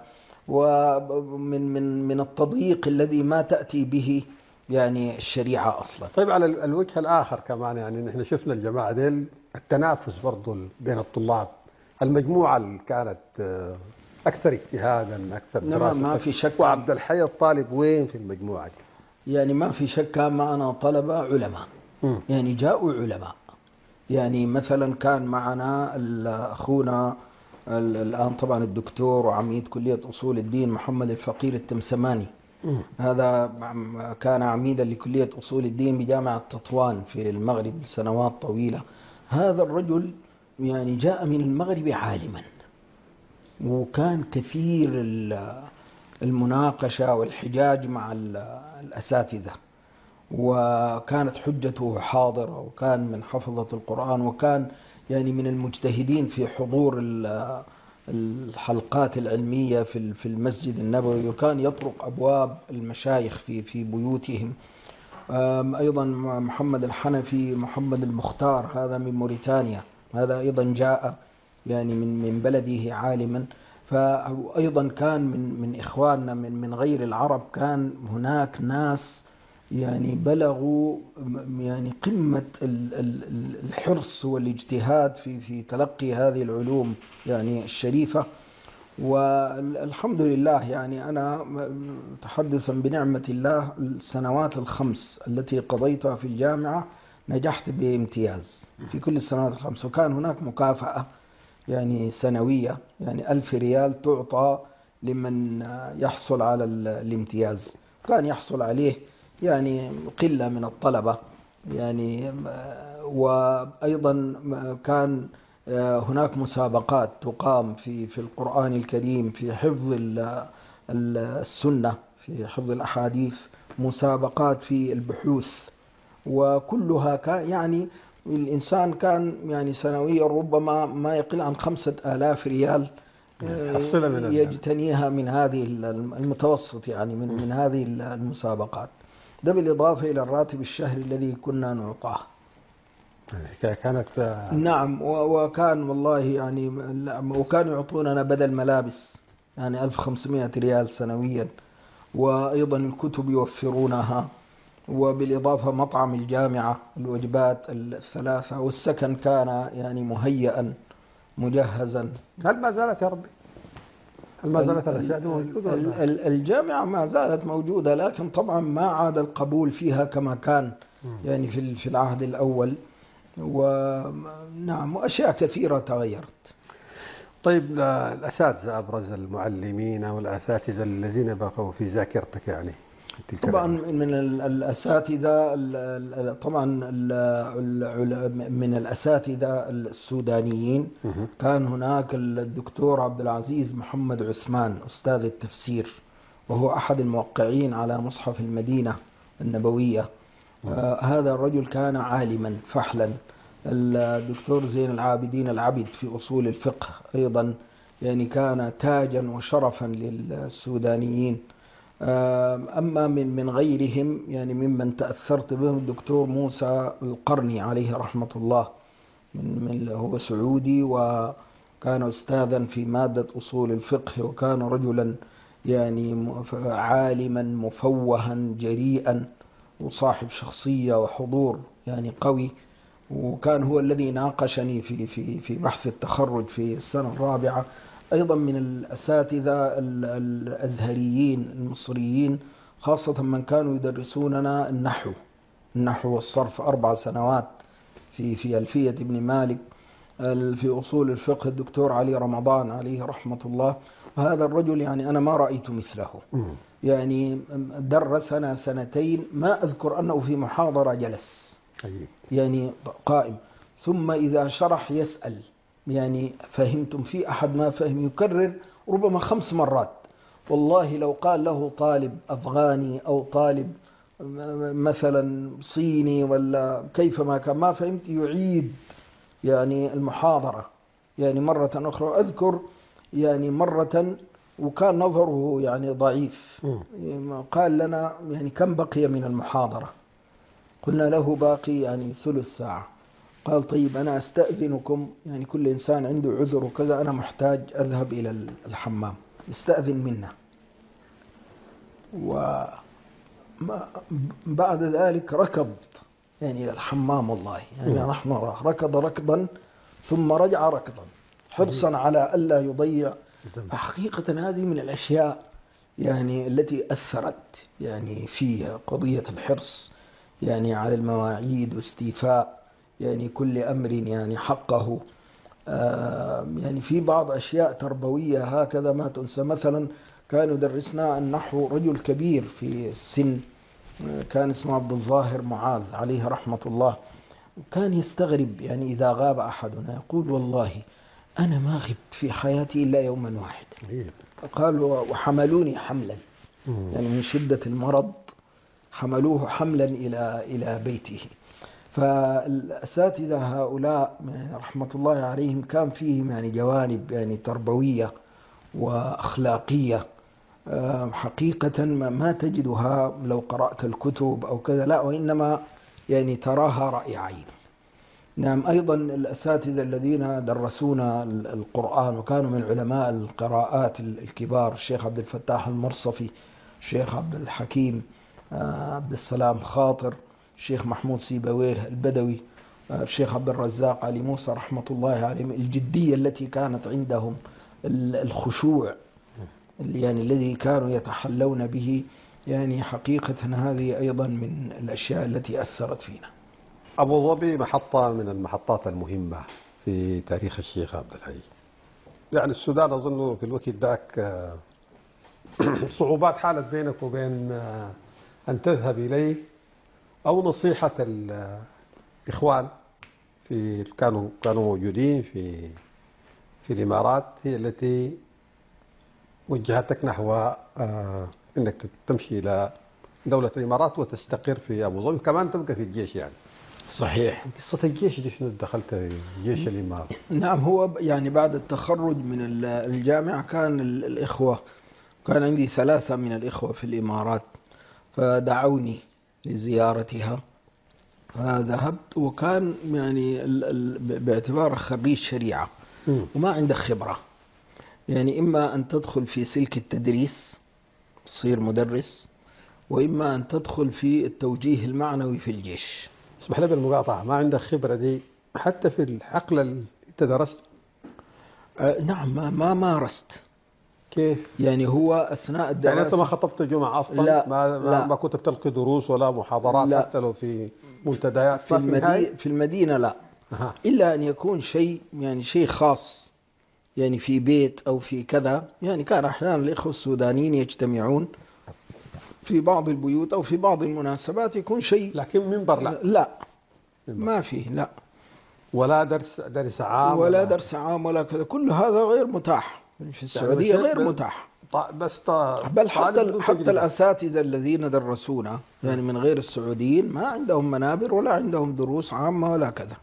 Speaker 2: ومن التضييق الذي ما تأتي به يعني الشريعة أصلا.
Speaker 3: طيب على الوجه الآخر كمان يعني نحن شفنا الجماعة ديل التنافس برضو بين الطلاب، المجموعة اللي كانت أكثر اجتهادا أكثر دراسة.
Speaker 2: ما في شك.
Speaker 3: وعبد الحي الطالب وين في المجموعة دي؟
Speaker 2: يعني ما في شك كان معنا طلبة علماء. يعني جاءوا علماء. يعني مثلا كان معنا أخونا الآن طبعا الدكتور وعميد كلية أصول الدين محمد الفقير التمسماني. هذا كان عميدا لكلية أصول الدين بجامعة تطوان في المغرب لسنوات طويلة. هذا الرجل يعني جاء من المغرب عالما، وكان كثير المناقشة والحجاج مع الأساتذة، وكانت حجته حاضرة، وكان من حفظة القرآن، وكان يعني من المجتهدين في حضور الحلقات العلمية في المسجد النبوي، وكان يطرق أبواب المشايخ في بيوتهم. أيضا محمد الحنفي محمد المختار هذا من موريتانيا، هذا أيضا جاء يعني من بلده عالما. فأيضا كان من إخواننا من غير العرب. كان هناك ناس يعني بلغوا يعني قمة الحرص والاجتهاد في تلقي هذه العلوم يعني الشريفة. والحمد لله يعني أنا تحدثا بنعمة الله السنوات الخمس التي قضيتها في الجامعة نجحت بامتياز في كل السنوات الخمس، وكان هناك مكافأة يعني سنوية، يعني 1000 ريال تعطى لمن يحصل على الامتياز. كان يحصل عليه يعني قلة من الطلبة يعني. وأيضا كان هناك مسابقات تقام في القرآن الكريم في حفظ السنة، في حفظ الأحاديث، مسابقات في البحوث، وكلها كان يعني الإنسان كان يعني سنويا ربما ما يقل عن 5000 ريال
Speaker 3: حصلة من
Speaker 2: يجتنيها من هذه المتوسط يعني من هذه المسابقات. ده بالإضافة إلى الراتب الشهري الذي كنا نعطاه.
Speaker 3: الحكاية كانت
Speaker 2: نعم، وكان والله يعني وكانوا يعطوننا بدل ملابس يعني 1500 ريال سنويا، وأيضا الكتب يوفرونها، وبالإضافة مطعم الجامعة، الوجبات الثلاثة، والسكن كان يعني مهيئا مجهزا.
Speaker 3: هل ما زالت يا ربي؟ هل ما زالت الأشياء دي موجودة؟
Speaker 2: الجامعة ما زالت موجودة، لكن طبعا ما عاد القبول فيها كما كان يعني في العهد الأول، ونعم وأشياء كثيرة تغيرت.
Speaker 3: طيب، الأساتذة أبرز المعلمين والأساتذة الذين بقوا في ذاكرتك يعني؟
Speaker 2: طبعا من الأساتذة طبعا من الأساتذة السودانيين كان هناك الدكتور عبد العزيز محمد عثمان أستاذ التفسير، وهو أحد الموقعين على مصحف المدينة النبوية. هذا الرجل كان عالما فحلا. الدكتور زين العابدين العبد في أصول الفقه أيضا يعني كان تاجا وشرفا للسودانيين. أما من غيرهم يعني ممن تأثرت بهم الدكتور موسى القرني عليه رحمة الله، هو سعودي وكان أستاذا في مادة أصول الفقه، وكان رجلا يعني عالما مفوها جريئا وصاحب شخصية وحضور يعني قوي، وكان هو الذي ناقشني في بحث التخرج في السنة الرابعة. أيضا من الأساتذة الأزهريين المصريين، خاصة من كانوا يدرسوننا النحو والصرف 4 سنوات في ألفية ابن مالك. في أصول الفقه الدكتور علي رمضان عليه رحمة الله، وهذا الرجل يعني أنا ما رأيت مثله. يعني درسنا 2 ما أذكر أنه في محاضرة جلس يعني قائم، ثم إذا شرح يسأل يعني فهمتم، في أحد ما فهم يكرر ربما 5 مرات. والله لو قال له طالب أفغاني أو طالب مثلا صيني ولا كيفما كان ما فهمت يعيد يعني المحاضرة يعني مرة أخرى. أذكر يعني مرة وكان نظره يعني ضعيف، قال لنا يعني كم بقي من المحاضرة؟ قلنا له باقي يعني ثلث ساعة. قال طيب أنا أستأذنكم، يعني كل إنسان عنده عذر وكذا، أنا محتاج أذهب إلى الحمام، استأذن منا. وبعد ذلك ركض يعني إلى الحمام، والله يعني نحن نراه ركض ركضا ثم رجع ركضا حرصا على ألا يضيع. فحقيقة هذه من الأشياء يعني التي أثرت يعني في قضية الحرص يعني على المواعيد واستيفاء يعني كل أمر يعني حقه. يعني في بعض أشياء تربوية هكذا ما تنسى. مثلا كان يدرسنا النحو رجل كبير في السن، كان اسمه عبد الظاهر معاذ عليه رحمة الله، وكان يستغرب يعني إذا غاب أحدنا، يقول والله أنا ما غبت في حياتي إلا يوما واحدا. قال وحملوني حملا يعني من شدة المرض حملوه حملا إلى بيته. فالأساتذة هؤلاء رحمة الله عليهم كان فيهم يعني جوانب يعني تربوية وأخلاقية حقيقة ما تجدها لو قرأت الكتب أو كذا، لا، وإنما يعني تراها رأي عين. نعم. أيضا الأساتذة الذين درسونا القرآن وكانوا من علماء القراءات الكبار، الشيخ عبد الفتاح المرصفي، الشيخ عبد الحكيم عبد السلام خاطر، الشيخ محمود سيبويه البدوي، الشيخ عبد الرزاق علي موسى رحمة الله عليهم، الجدية التي كانت عندهم الخشوع يعني الذي كانوا يتحلون به، يعني حقيقة هذه أيضا من الأشياء التي أثرت فينا.
Speaker 3: أبو ظبي محطة من المحطات المهمة في تاريخ الشيخ عبد الحي. يعني السودان أظن في الوقت ذاك صعوبات حالت بينك وبين أن تذهب إليه، أو نصيحة الإخوان كانوا موجودين في الإمارات هي التي وجهتك نحو أنك تمشي إلى دولة الإمارات وتستقر في أبو ظبي، كمان تبقى في الجيش. يعني
Speaker 2: صحيح.
Speaker 3: قصة الجيش دي شنو دخلت جيش الإمارات؟
Speaker 2: نعم، هو يعني بعد التخرج من الجامعة كان الإخوة، كان عندي 3 من الإخوة في الإمارات فدعوني لزيارتها، فذهبت. وكان يعني باعتبار خريج شريعة وما عندك خبرة، يعني إما أن تدخل في سلك التدريس تصير مدرس، وإما أن تدخل في التوجيه المعنوي في الجيش.
Speaker 3: اسمح لي بالمقاطعة، ما عندك خبرة دي حتى في الحقل اللي أنت درست؟
Speaker 2: نعم، ما مارست.
Speaker 3: كيف؟
Speaker 2: يعني هو أثناء الدراسة.
Speaker 3: يعني أنت ما خطبت جمعة أصلا؟
Speaker 2: لا،
Speaker 3: ما كنت بتلقي دروس ولا محاضرات؟ لا. حتى لو في منتديات
Speaker 2: في المدينة لا. إلا أن يكون شيء يعني شيء خاص، يعني في بيت أو في كذا. يعني كان أحيانا الإخوة السودانيين يجتمعون في بعض البيوت أو في بعض المناسبات يكون شيء،
Speaker 3: لكن منبر لا.
Speaker 2: لا منبر. ما فيه، لا.
Speaker 3: ولا درس عام
Speaker 2: ولا درس عام ولا كذا، كل هذا غير متاح في السعودية، غير متاح. بل حتى الأساتذة الذين درسونا يعني من غير السعوديين ما عندهم منابر ولا عندهم دروس عامة ولا كذا.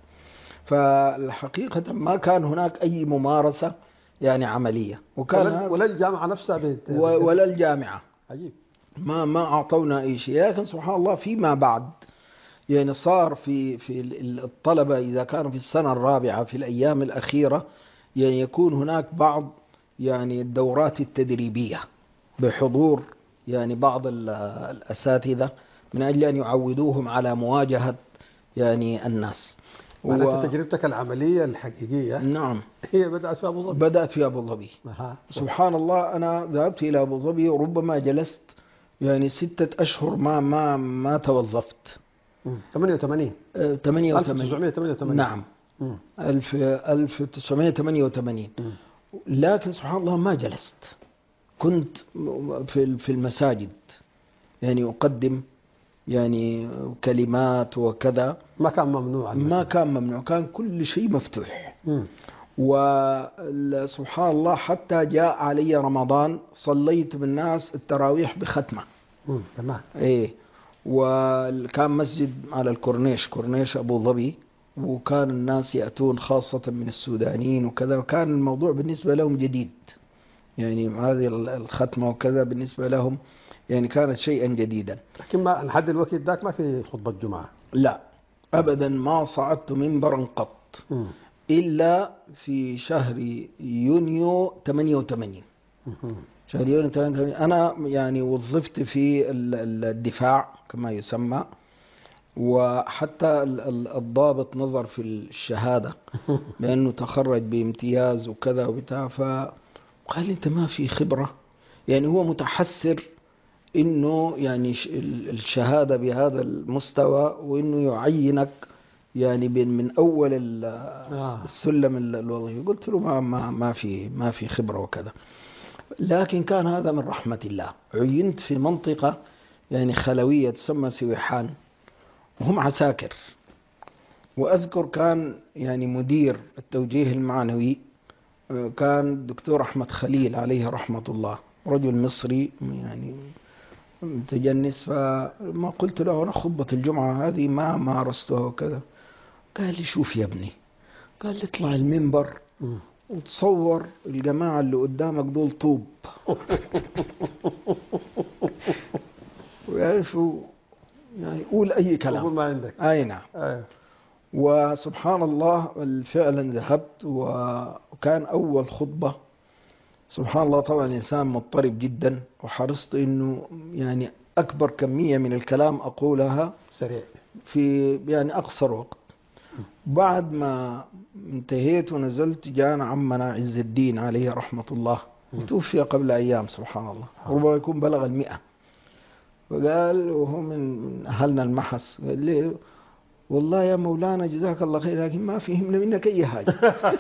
Speaker 2: فالحقيقة ما كان هناك أي ممارسة يعني عملية، وكان
Speaker 3: ولا الجامعة نفسها
Speaker 2: ولا الجامعة.
Speaker 3: عجيب.
Speaker 2: ما أعطونا أي شيء. لكن سبحان الله فيما بعد يعني صار في الطلبة إذا كانوا في السنة الرابعة في الأيام الأخيرة يعني يكون هناك بعض يعني الدورات التدريبية بحضور يعني بعض الأساتذة من أجل أن يعودوهم على مواجهة يعني الناس.
Speaker 3: تجربتك العملية الحقيقية
Speaker 2: نعم
Speaker 3: هي بدأت في أبو ظبي.
Speaker 2: بدأت في أبو ظبي. سبحان الله، أنا ذهبت إلى أبو ظبي وربما جلست يعني 6 أشهر ما توظفت.
Speaker 3: 88 1988.
Speaker 2: نعم 1988. لكن سبحان الله ما جلست، كنت في المساجد يعني أقدم يعني كلمات وكذا.
Speaker 3: ما كان ممنوع
Speaker 2: كان كل شيء مفتوح. وسبحان الله حتى جاء علي رمضان صليت بالناس التراويح بختمة.
Speaker 3: تمام.
Speaker 2: ايه، وكان مسجد على كورنيش أبو ظبي، وكان الناس يأتون خاصة من السودانيين وكذا، وكان الموضوع بالنسبة لهم جديد، يعني هذه الختمة وكذا بالنسبة لهم يعني كانت شيئا جديدا.
Speaker 3: لكن ما لحد الوقت ذاك ما في خطبة جمعة؟
Speaker 2: لا أبدا، ما صعدت منبرا قط إلا في شهر يونيو 88. شهر يونيو 88 أنا يعني وظفت في الدفاع كما يسمى، وحتى الضابط نظر في الشهادة لأنه تخرج بامتياز وكذا وبتاع، فقال أنت ما في خبرة. يعني هو متحسر إنه يعني الشهادة بهذا المستوى وإنه يعينك يعني من أول السلم الوظيفي. قلت له ما في خبرة وكذا. لكن كان هذا من رحمة الله. عينت في منطقة يعني خلوية تسمى سويحان، وهم عساكر. وأذكر كان يعني مدير التوجيه المعنوي كان دكتور أحمد خليل عليه رحمة الله، رجل مصري يعني متجنس. فما قلت له أنا خطبة الجمعة هذه ما مارستها وكذا. قال لي شوف يا ابني، قال لي اطلع المنبر وتصور الجماعة اللي قدامك دول طوب ويعرفوا يعني قول أي كلام.
Speaker 3: قول ما عندك.
Speaker 2: أي نعم. وسبحان الله فعلا ذهبت، وكان أول خطبة سبحان الله طبعا الإنسان مضطرب جدا، وحرصت إنه يعني أكبر كمية من الكلام أقولها
Speaker 3: سريع
Speaker 2: في يعني أقصر وقت. بعد ما انتهيت ونزلت جاءنا عمنا عز الدين عليه رحمة الله، وتوفي قبل أيام سبحان الله، ربما يكون بلغ 100. فقال وهو من أهلنا المحس، قال لي والله يا مولانا جزاك الله خير لكن ما فهمنا منك أي حاجة.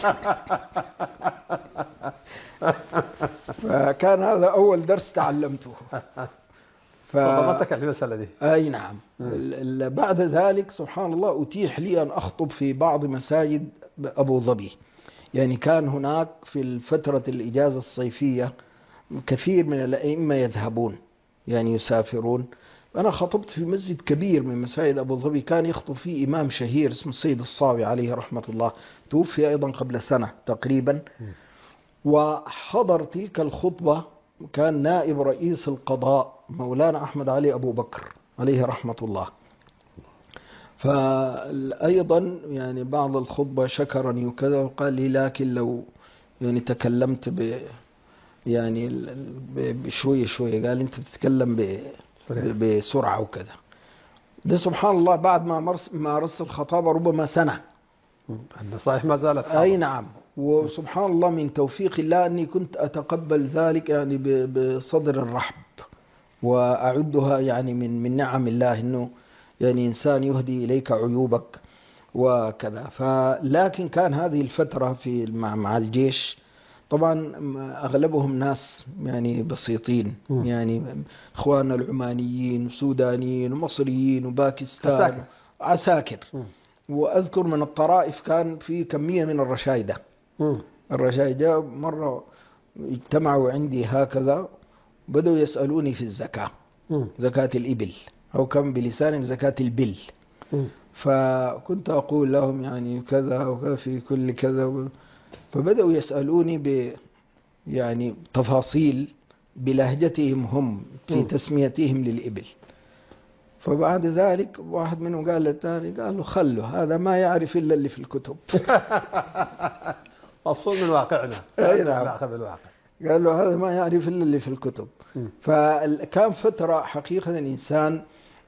Speaker 2: فكان هذا أول درس تعلمته.
Speaker 3: صدمتك المسألة دي.
Speaker 2: أي نعم. بعد ذلك سبحان الله أتيح لي أن أخطب في بعض مساجد أبو ظبي. يعني كان هناك في فترة الإجازة الصيفية كثير من الأئمة يذهبون يعني يسافرون. أنا خطبت في مسجد كبير من مساجد أبو ظبي كان يخطب فيه إمام شهير اسمه السيد الصاوي عليه رحمة الله، توفي أيضا قبل سنة تقريبا. وحضر تلك الخطبة كان نائب رئيس القضاء مولانا أحمد علي أبو بكر عليه رحمة الله. فأيضا يعني بعض الخطبة شكرني وكذا وقال لي لكن لو يعني تكلمت يعني بشوية شوية، قال أنت بتتكلم بسرعة وكذا. ده سبحان الله بعد ما مارست الخطابة ربما سنة.
Speaker 3: النصائح ما زالت حاضرة.
Speaker 2: أي نعم. وسبحان الله من توفيق الله أني كنت أتقبل ذلك يعني بصدر الرحب، وأعدها يعني من نعم الله أنه يعني إنسان يهدي إليك عيوبك وكذا. لكن كان هذه الفترة مع الجيش طبعا أغلبهم ناس يعني بسيطين، يعني إخواننا العمانيين وسودانيين ومصريين وباكستان عساكر. وأذكر من الطرائف كان في كمية من الرشايدة. الرشايدة مرة اجتمعوا عندي هكذا بدأوا يسألوني في الزكاة، زكاة الإبل أو كم بلسانهم زكاة البل. فكنت أقول لهم يعني كذا وكذا في كل كذا، فبدأوا يسألوني يعني تفاصيل بلهجتهم هم في تسميتهم للإبل. فبعد ذلك واحد منهم قال للثاني قال له خلوا هذا ما يعرف إلا اللي في الكتب.
Speaker 3: أصول من واقعنا.
Speaker 2: أي نعم. قال له هذا ما يعرف إلا اللي في الكتب. فكان فترة حقيقة الإنسان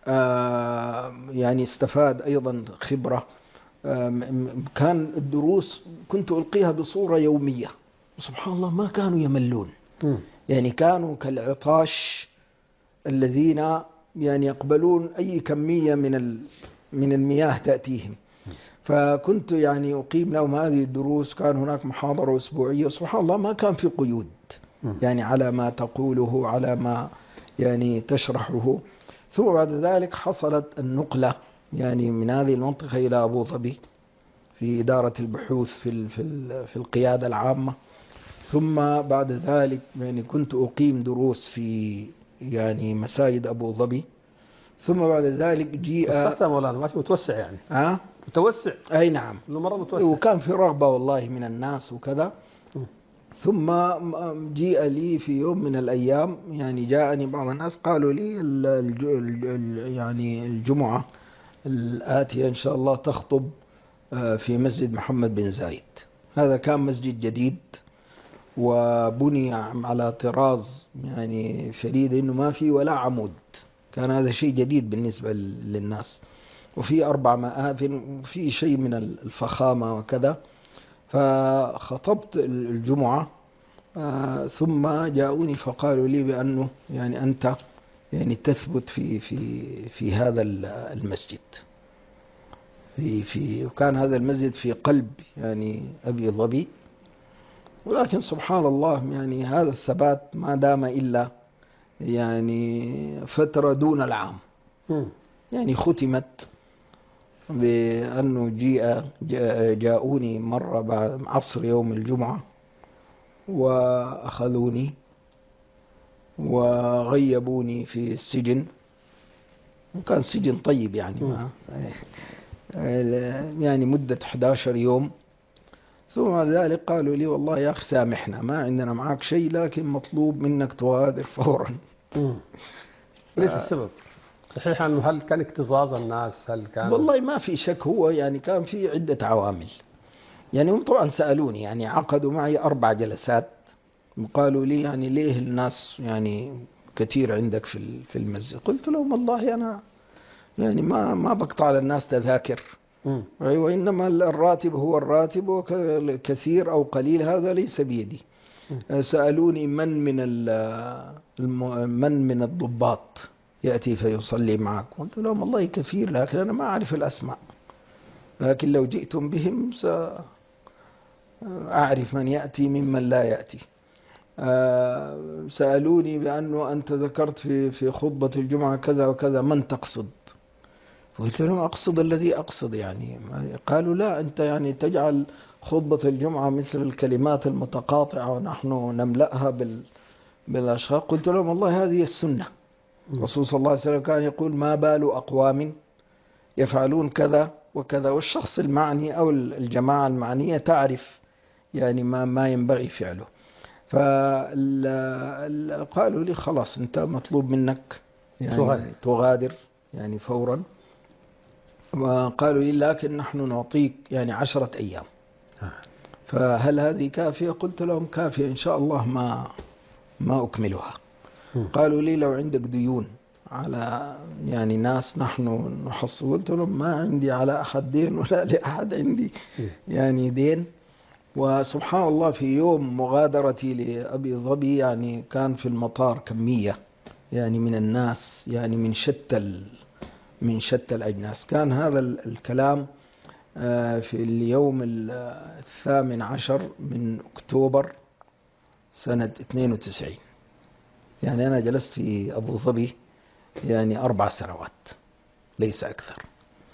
Speaker 2: يعني استفاد أيضا خبرة. كان الدروس كنت ألقيها بصورة يومية، سبحان الله ما كانوا يملون. يعني كانوا كالعطاش الذين يعني يقبلون أي كمية من المياه تأتيهم. فكنت يعني أقيم لهم هذه الدروس. كان هناك محاضرة أسبوعية، سبحان الله ما كان في قيود يعني على ما تقوله على ما يعني تشرحه. ثم بعد ذلك حصلت النقلة يعني من هذه المنطقة إلى أبو ظبي في إدارة البحوث في القيادة العامة. ثم بعد ذلك يعني كنت أقيم دروس في يعني مساجد أبو ظبي. ثم بعد ذلك
Speaker 3: وسعت مولانا ماشي متوسع يعني. متوسع.
Speaker 2: أي نعم.
Speaker 3: مرة متوسع.
Speaker 2: وكان في رغبة والله من الناس وكذا. ثم جيء لي في يوم من الأيام يعني جاءني بعض الناس قالوا لي يعني الجمعة الآتية إن شاء الله تخطب في مسجد محمد بن زايد. هذا كان مسجد جديد وبني على طراز يعني شديد إنه ما فيه ولا عمود. كان هذا شيء جديد بالنسبة للناس، وفي 4 مآذن وفي شيء من الفخامة وكذا. فخطبت الجمعة ثم جاءوني فقالوا لي بأنه يعني أنت يعني تثبت في هذا المسجد وكان هذا المسجد في قلب يعني أبي ظبي. ولكن سبحان الله يعني هذا الثبات ما دام إلا يعني فترة دون العام. يعني ختمت بأنه جاءوني مرة بعد عصر يوم الجمعة وأخذوني وغيبوني في السجن. وكان سجن طيب يعني مدة 11 يوم. ثم بعد ذلك قالوا لي والله يا أخي سامحنا ما عندنا معك شيء لكن مطلوب منك تغادر فورا.
Speaker 3: ليش السبب؟ صحيح أنه هل كان اكتظاظ الناس؟ هل كان
Speaker 2: والله ما في شك. هو يعني كان في عدة عوامل. يعني هم طبعا سألوني يعني عقدوا معي 4 جلسات وقالوا لي يعني ليه الناس يعني كثير عندك في المسجد. قلت لهم والله أنا يعني ما بقطع على الناس تذاكر وإنما الراتب هو الراتب، وكثير أو قليل هذا ليس بيدي. سألوني من من الضباط يأتي فيصلي معك، قلت لهم والله كثير، لكن أنا ما أعرف الأسماء، لكن لو جئتم بهم سأعرف من يأتي ممن لا يأتي. سألوني بأنه أنت ذكرت في خطبة الجمعة كذا وكذا، من تقصد؟ قلت لهم أقصد الذي أقصد يعني. قالوا لا، أنت يعني تجعل خطبة الجمعة مثل الكلمات المتقاطعة ونحن نملأها بالأشخاص. قلت لهم والله هذه السنة، الرسول صلى الله عليه وسلم كان يقول ما بال أقوام يفعلون كذا وكذا، والشخص المعني أو الجماعة المعنية تعرف يعني ما ينبغي فعله. فقالوا لي خلاص أنت مطلوب منك يعني تغادر يعني فورا. وقالوا لي لكن نحن نعطيك يعني 10 أيام، فهل هذه كافية؟ قلت لهم كافية إن شاء الله ما أكملها. قالوا لي لو عندك ديون على يعني ناس نحن نحصل، قلت لهم ما عندي على أحد دين ولا لأحد عندي يعني دين. وسبحان الله في يوم مغادرتي لأبي ظبي يعني كان في المطار كمية يعني من الناس يعني من شتى الأجناس. كان هذا الكلام في اليوم 18 من أكتوبر سنة 92. يعني أنا جلست في أبو ظبي يعني 4 سنوات ليس أكثر،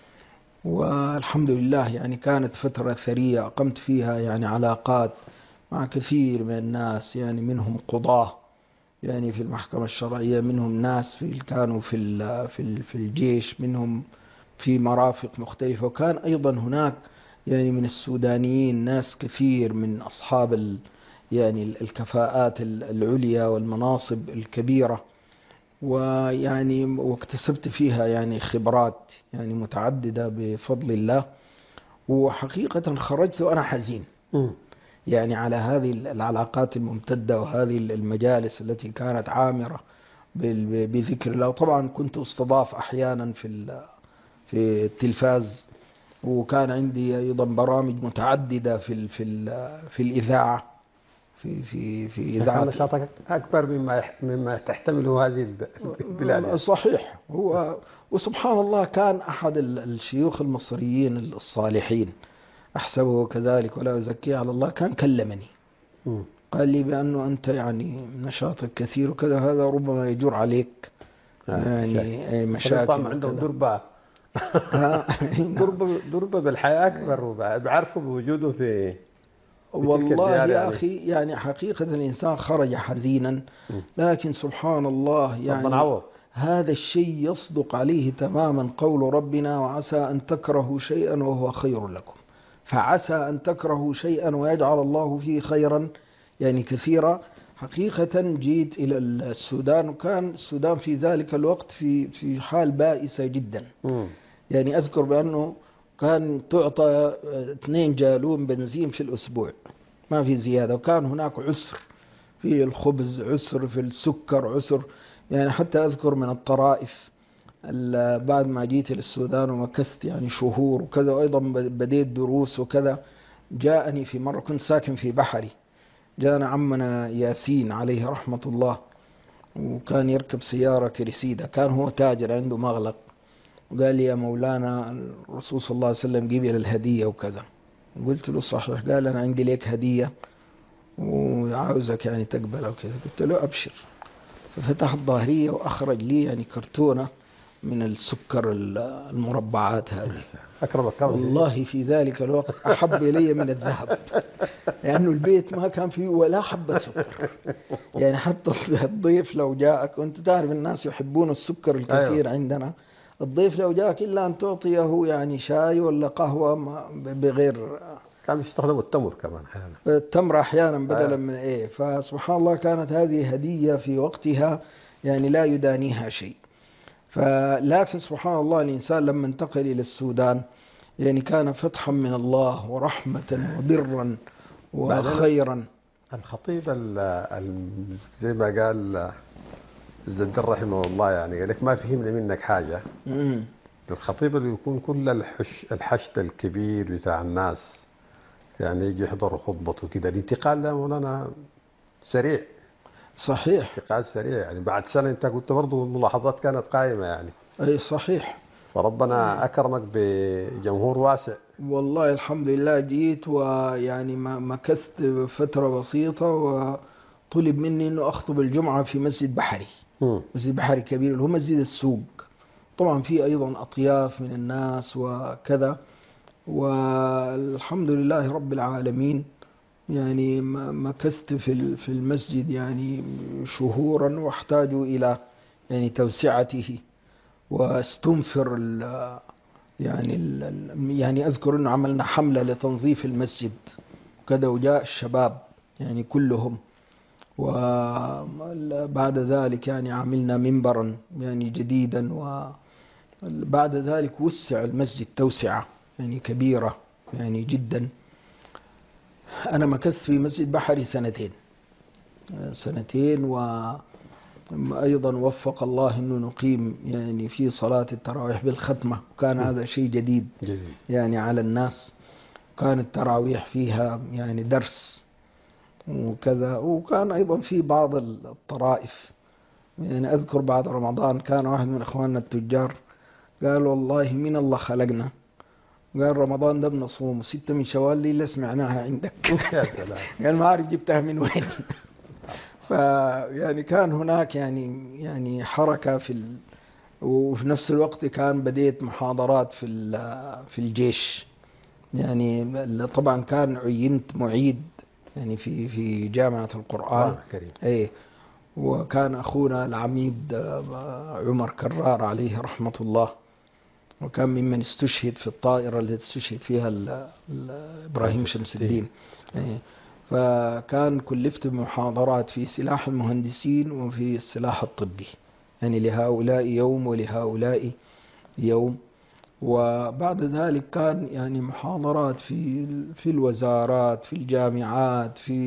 Speaker 2: والحمد لله يعني كانت فترة ثرية أقمت فيها يعني علاقات مع كثير من الناس، يعني منهم قضاة يعني في المحكمة الشرعية، منهم ناس كانوا في الجيش، منهم في مرافق مختلفة، وكان أيضا هناك يعني من السودانيين ناس كثير من أصحاب يعني الكفاءات العليا والمناصب الكبيرة، ويعني واكتسبت فيها يعني خبرات يعني متعددة بفضل الله. وحقيقة خرجت وأنا حزين يعني على هذه العلاقات الممتدة وهذه المجالس التي كانت عامرة بذكر الله. طبعا كنت أستضاف أحيانا في التلفاز، وكان عندي أيضا برامج متعددة في الإذاعة في إذاعة.
Speaker 3: كان نشاطك أكبر مما تحتمله هذه البلاد يعني.
Speaker 2: صحيح. وسبحان الله كان أحد الشيوخ المصريين الصالحين أحسبه كذلك ولا أزكي على الله، كان كلمني قال لي بأنه أنت يعني نشاطك كثير وكذا، هذا ربما يجر عليك يعني مشاكل.
Speaker 3: طبعا عندهم دربة دربة بالحياة أكبر، وبعرفوا بوجوده في
Speaker 2: والله يا أخي يعني حقيقة الإنسان خرج حزينا، لكن سبحان الله يعني هذا الشيء يصدق عليه تماما قول ربنا وعسى أن تكرهوا شيئا وهو خير لكم، فعسى أن تكرهوا شيئا ويجعل الله فيه خيرا يعني كثيرا. حقيقة جيت إلى السودان، وكان السودان في ذلك الوقت في حال بائسة جدا. يعني أذكر بأنه كان تعطى 2 جالون بنزين في الأسبوع، ما في زيادة، وكان هناك عسر في الخبز، عسر في السكر، عسر يعني. حتى أذكر من الطرائف بعد ما جيت للسودان ومكثت يعني شهور وكذا، وأيضا بديت دروس وكذا، جاءني في مرة كنت ساكن في بحري، جاءنا عمنا ياسين عليه رحمة الله، وكان يركب سيارة كريسيدا، كان هو تاجر عنده مغلق، وقال لي يا مولانا الرسول صلى الله عليه وسلم جيب لي الهدية وكذا. قلت له صحيح. قال أنا عندي لك هدية وعاوزك يعني تقبلها وكذا. قلت له أبشر. ففتح الظاهرية وأخرج لي يعني كرتونة من السكر المربعات هذه.
Speaker 3: أكرمك
Speaker 2: والله في ذلك الوقت أحب إلي من الذهب، لأنه البيت ما كان فيه ولا حبة سكر. يعني حتى الضيف لو جاءك، وأنت تعرف الناس يحبون السكر الكثير عندنا، الضيف لو جاءك إلا أن تعطيه يعني شاي ولا قهوة بغير.
Speaker 3: كانوا يستخدموا التمر كمان أحيانا،
Speaker 2: التمر أحيانا بدلا من إيه. فسبحان الله كانت هذه هدية في وقتها يعني لا يدانيها شيء. لكن سبحان الله الإنسان لما انتقل إلى السودان يعني كان فتحا من الله ورحمة وبرا وخيرا.
Speaker 3: الخطيب زي ما قال الزدر رحمه الله، يعني قال لك ما فهمنا منك حاجة الخطيب اللي يكون كل الحشد الكبير بتاع الناس يعني يجي يحضروا خطبته كده، الانتقال ده مولانا سريع.
Speaker 2: صحيح.
Speaker 3: انتقال سريع يعني بعد سنة أنت قلت برضه الملاحظات كانت قائمة يعني.
Speaker 2: أي صحيح.
Speaker 3: فربنا أكرمك بجمهور واسع.
Speaker 2: والله الحمد لله جيت، ويعني ما مكثت فترة بسيطة، وطلب مني أنه أخطب الجمعة في مسجد بحري.
Speaker 3: مم.
Speaker 2: مسجد بحري كبير اللي هو مسجد السوق، طبعا في أيضا أطياف من الناس وكذا. والحمد لله رب العالمين، يعني مكثت في المسجد يعني شهورا، واحتاج إلى يعني توسعته واستنفر يعني أذكر أنه عملنا حملة لتنظيف المسجد كذا، وجاء الشباب يعني كلهم. وبعد ذلك يعني عملنا منبرا يعني جديدا، وبعد ذلك وسع المسجد توسعة يعني كبيرة يعني جدا. أنا مكثت في مسجد بحري سنتين، وأيضا وفق الله أنه نقيم يعني في صلاة التراويح بالختمة، وكان هذا شيء جديد يعني على الناس. كان التراويح فيها يعني درس وكذا، وكان أيضا في بعض الطرائف. يعني أذكر بعد رمضان كان واحد من إخواننا التجار قال والله من الله خلقنا، قال رمضان ده بنصوم 6 من شوال دي اللي سمعناها عندك.
Speaker 3: يا سلام.
Speaker 2: قال ما أعرف جبتها من وين. فيعني كان هناك يعني حركة وفي نفس الوقت كان بديت محاضرات في الجيش. يعني طبعا كان عينت معيد يعني في جامعة القرآن. ايه. وكان أخونا العميد عمر كرار عليه رحمة الله، وكان ممن استشهد في الطائرة التي استشهد فيها إبراهيم شمس الدين. إيه. فكان كلفت بمحاضرات في سلاح المهندسين وفي السلاح الطبي، يعني لهؤلاء يوم ولهؤلاء يوم. وبعد ذلك كان يعني محاضرات في الوزارات، في الجامعات، في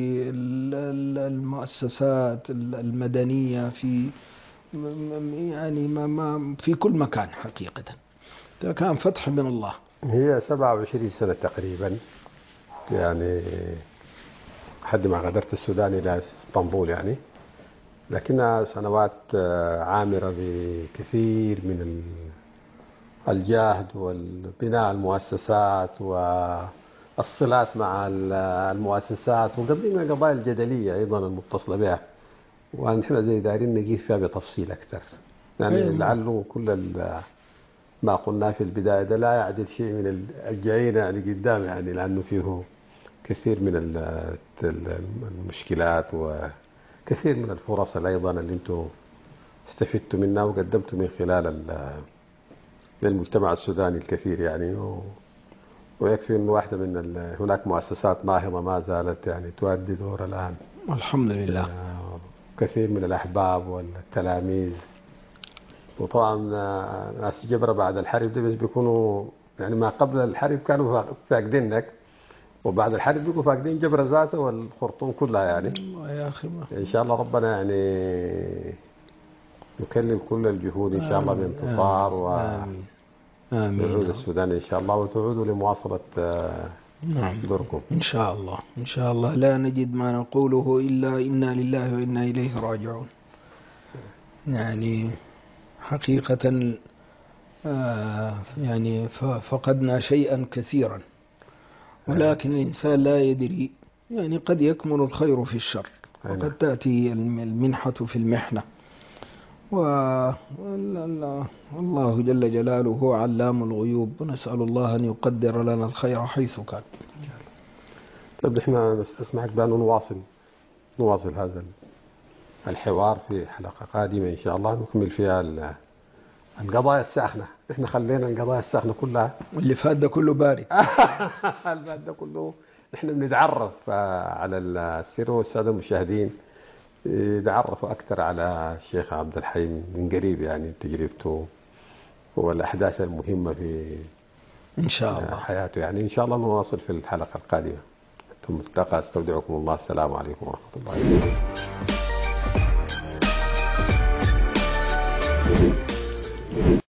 Speaker 2: المؤسسات المدنية، في يعني ما في كل مكان حقيقة. كان فتح من الله.
Speaker 3: هي 27 سنة تقريبا يعني لحد ما غادرت السودان إلى اسطنبول يعني، لكنها سنوات عامرة بكثير من الجهد والبناء المؤسسات والصلات مع المؤسسات، وقبل من القضايا الجدلية أيضا المتصلة بها، ونحن زي دايرين نجيب فيها بتفصيل أكثر يعني. لعله كل ما قلناه في البداية ده لا يعدل شيء من الجايين اللي قدام يعني، لأنه فيه كثير من المشكلات وكثير من الفرص أيضا اللي انتم استفدتوا منها وقدمتوا من خلال للمجتمع السوداني الكثير يعني. ويكفي أن واحدة من هناك مؤسسات ناهضة ما زالت يعني تؤدي دور الآن
Speaker 2: الحمد لله.
Speaker 3: كثير من الأحباب والتلاميذ. وطبعا ناس جبرة بعد الحرب ده بس بيكونوا يعني ما قبل الحرب كانوا فاقدينك، وبعد الحرب بيكونوا فاقدين جبرة ذاته والخرطوم كلها يعني.
Speaker 2: الله يا أخي
Speaker 3: إن شاء الله ربنا يعني يكلل كل الجهود إن شاء الله بانتصار ويعود السودان إن شاء الله، وتعودوا لمواصلة دوركم
Speaker 2: إن شاء الله. إن شاء الله لا نجد ما نقوله إلا إنا لله وإنا إليه راجعون. يعني حقيقة يعني فقدنا شيئا كثيرا، ولكن الإنسان لا يدري، يعني قد يكمن الخير في الشر، وقد تأتي المنحة في المحنة. والله جل جلاله هو علام الغيوب، ونسأل الله أن يقدر لنا الخير حيث كان.
Speaker 3: طيب نحن نستسمحك بأن نواصل هذا الحوار في حلقة قادمة إن شاء الله، نكمل فيها القضايا الساخنة. احنا خلينا القضايا الساخنة كلها،
Speaker 2: واللي فات ده كله بارد.
Speaker 3: اللي فات ده كله نحن بنتعرف على السير، والسادة المشاهدين يتعرفوا أكثر على الشيخ عبد الحي من قريب يعني، تجربته والأحداث المهمة في
Speaker 2: إن شاء الله
Speaker 3: حياته يعني. إن شاء الله نواصل في الحلقة القادمة. ثم التقى، استودعكم الله، السلام عليكم ورحمة الله وبركاته.